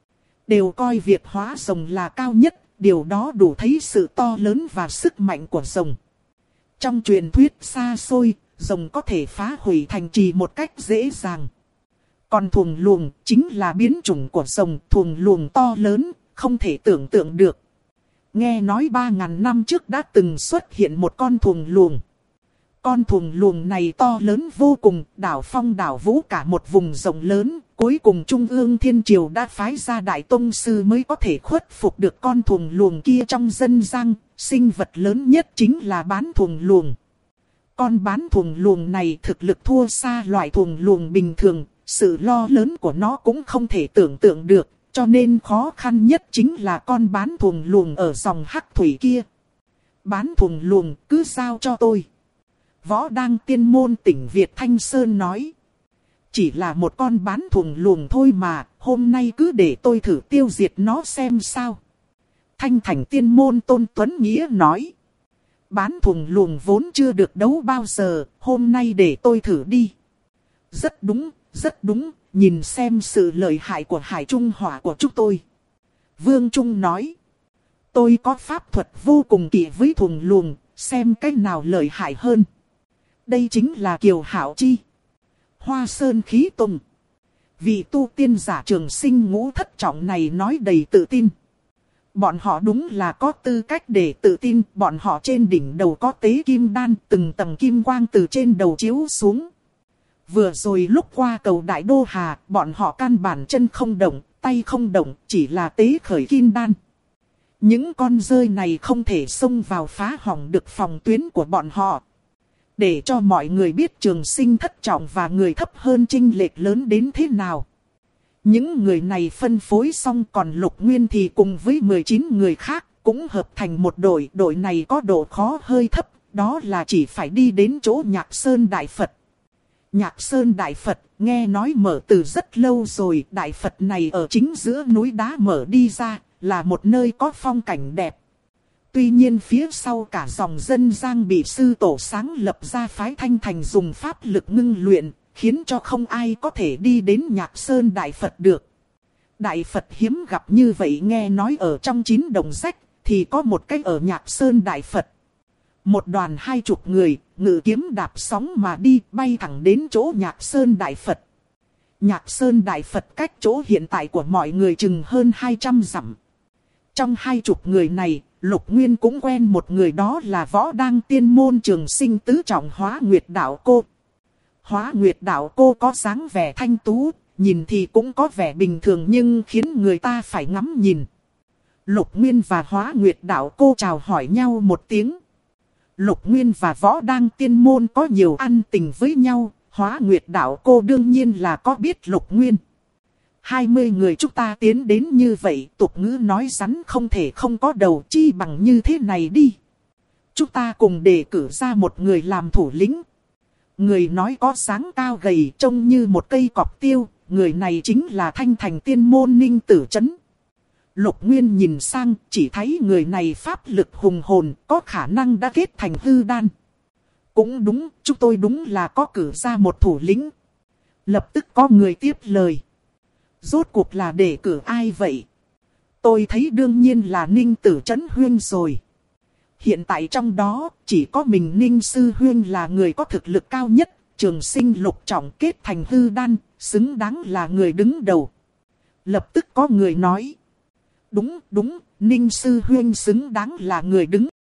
đều coi việc hóa rồng là cao nhất, điều đó đủ thấy sự to lớn và sức mạnh của rồng. Trong truyền thuyết xa xôi, rồng có thể phá hủy thành trì một cách dễ dàng. Còn thuồng luồng chính là biến chủng của rồng, thuồng luồng to lớn, không thể tưởng tượng được. Nghe nói 3.000 năm trước đã từng xuất hiện một con thuồng luồng. Con thuồng luồng này to lớn vô cùng, đảo phong đảo vũ cả một vùng rộng lớn. Cuối cùng Trung ương Thiên Triều đã phái ra Đại Tông Sư mới có thể khuất phục được con thuồng luồng kia trong dân gian. Sinh vật lớn nhất chính là bán thuồng luồng. Con bán thuồng luồng này thực lực thua xa loại thuồng luồng bình thường. Sự lo lớn của nó cũng không thể tưởng tượng được. Cho nên khó khăn nhất chính là con bán thuồng luồng ở dòng Hắc Thủy kia. Bán thuồng luồng cứ giao cho tôi. Võ Đang Tiên Môn tỉnh Việt Thanh Sơn nói. Chỉ là một con bán thuồng luồng thôi mà, hôm nay cứ để tôi thử tiêu diệt nó xem sao. Thanh Thành Tiên Môn Tôn Tuấn Nghĩa nói. Bán thuồng luồng vốn chưa được đấu bao giờ, hôm nay để tôi thử đi. Rất đúng, rất đúng, nhìn xem sự lợi hại của Hải Trung Hỏa của chúng tôi. Vương Trung nói. Tôi có pháp thuật vô cùng kỳ với thuồng luồng, xem cái nào lợi hại hơn. Đây chính là Kiều Hảo Chi. Hoa Sơn khí tùng. Vị tu tiên giả Trường Sinh ngũ thất trọng này nói đầy tự tin. Bọn họ đúng là có tư cách để tự tin, bọn họ trên đỉnh đầu có tế kim đan, từng tầng kim quang từ trên đầu chiếu xuống. Vừa rồi lúc qua cầu Đại Đô Hà, bọn họ căn bản chân không động, tay không động, chỉ là tế khởi kim đan. Những con rơi này không thể xông vào phá hỏng được phòng tuyến của bọn họ. Để cho mọi người biết Trường Sinh thất trọng và người thấp hơn chênh lệch lớn đến thế nào. Những người này phân phối xong, còn Lục Nguyên thì cùng với 19 người khác cũng hợp thành một đội. Đội này có độ khó hơi thấp, đó là chỉ phải đi đến chỗ Nhạc Sơn Đại Phật. Nhạc Sơn Đại Phật nghe nói mở từ rất lâu rồi. Đại Phật này ở chính giữa núi đá mở đi ra, là một nơi có phong cảnh đẹp. Tuy nhiên phía sau cả dòng dân Giang bị sư tổ sáng lập ra phái Thanh Thành dùng pháp lực ngưng luyện, khiến cho không ai có thể đi đến Nhạc Sơn Đại Phật được. Đại Phật hiếm gặp như vậy, nghe nói ở trong 9 đồng rách thì có một cái ở Nhạc Sơn Đại Phật. Một đoàn 20 người, ngự kiếm đạp sóng mà đi, bay thẳng đến chỗ Nhạc Sơn Đại Phật. Nhạc Sơn Đại Phật cách chỗ hiện tại của mọi người chừng hơn 200 dặm. Trong 20 người này, Lục Nguyên cũng quen một người, đó là Võ Đăng Tiên môn Trường Sinh tứ trọng Hóa Nguyệt Đạo Cô. Hóa Nguyệt Đạo Cô có dáng vẻ thanh tú, nhìn thì cũng có vẻ bình thường nhưng khiến người ta phải ngắm nhìn. Lục Nguyên và Hóa Nguyệt Đạo Cô chào hỏi nhau một tiếng. Lục Nguyên và Võ Đăng Tiên môn có nhiều ăn tình với nhau, Hóa Nguyệt Đạo Cô đương nhiên là có biết Lục Nguyên. 20 người chúng ta tiến đến như vậy, tục ngữ nói rắn không thể không có đầu, chi bằng như thế này đi. Chúng ta cùng đề cử ra một người làm thủ lĩnh. Người nói có dáng cao gầy, trông như một cây cọp tiêu, người này chính là Thanh Thành Tiên môn Ninh Tử Chấn. Lục Nguyên nhìn sang, chỉ thấy người này pháp lực hùng hồn, có khả năng đã kết thành hư đan. Cũng đúng, chúng tôi đúng là có cử ra một thủ lĩnh. Lập tức có người tiếp lời. Rốt cuộc là đề cử ai vậy? Tôi thấy đương nhiên là Ninh Tử Chấn Huyên rồi. Hiện tại trong đó, chỉ có mình Ninh Sư Huyên là người có thực lực cao nhất. Trường Sinh lục trọng kết thành hư đan, xứng đáng là người đứng đầu. Lập tức có người nói. Đúng, Ninh Sư Huyên xứng đáng là người đứng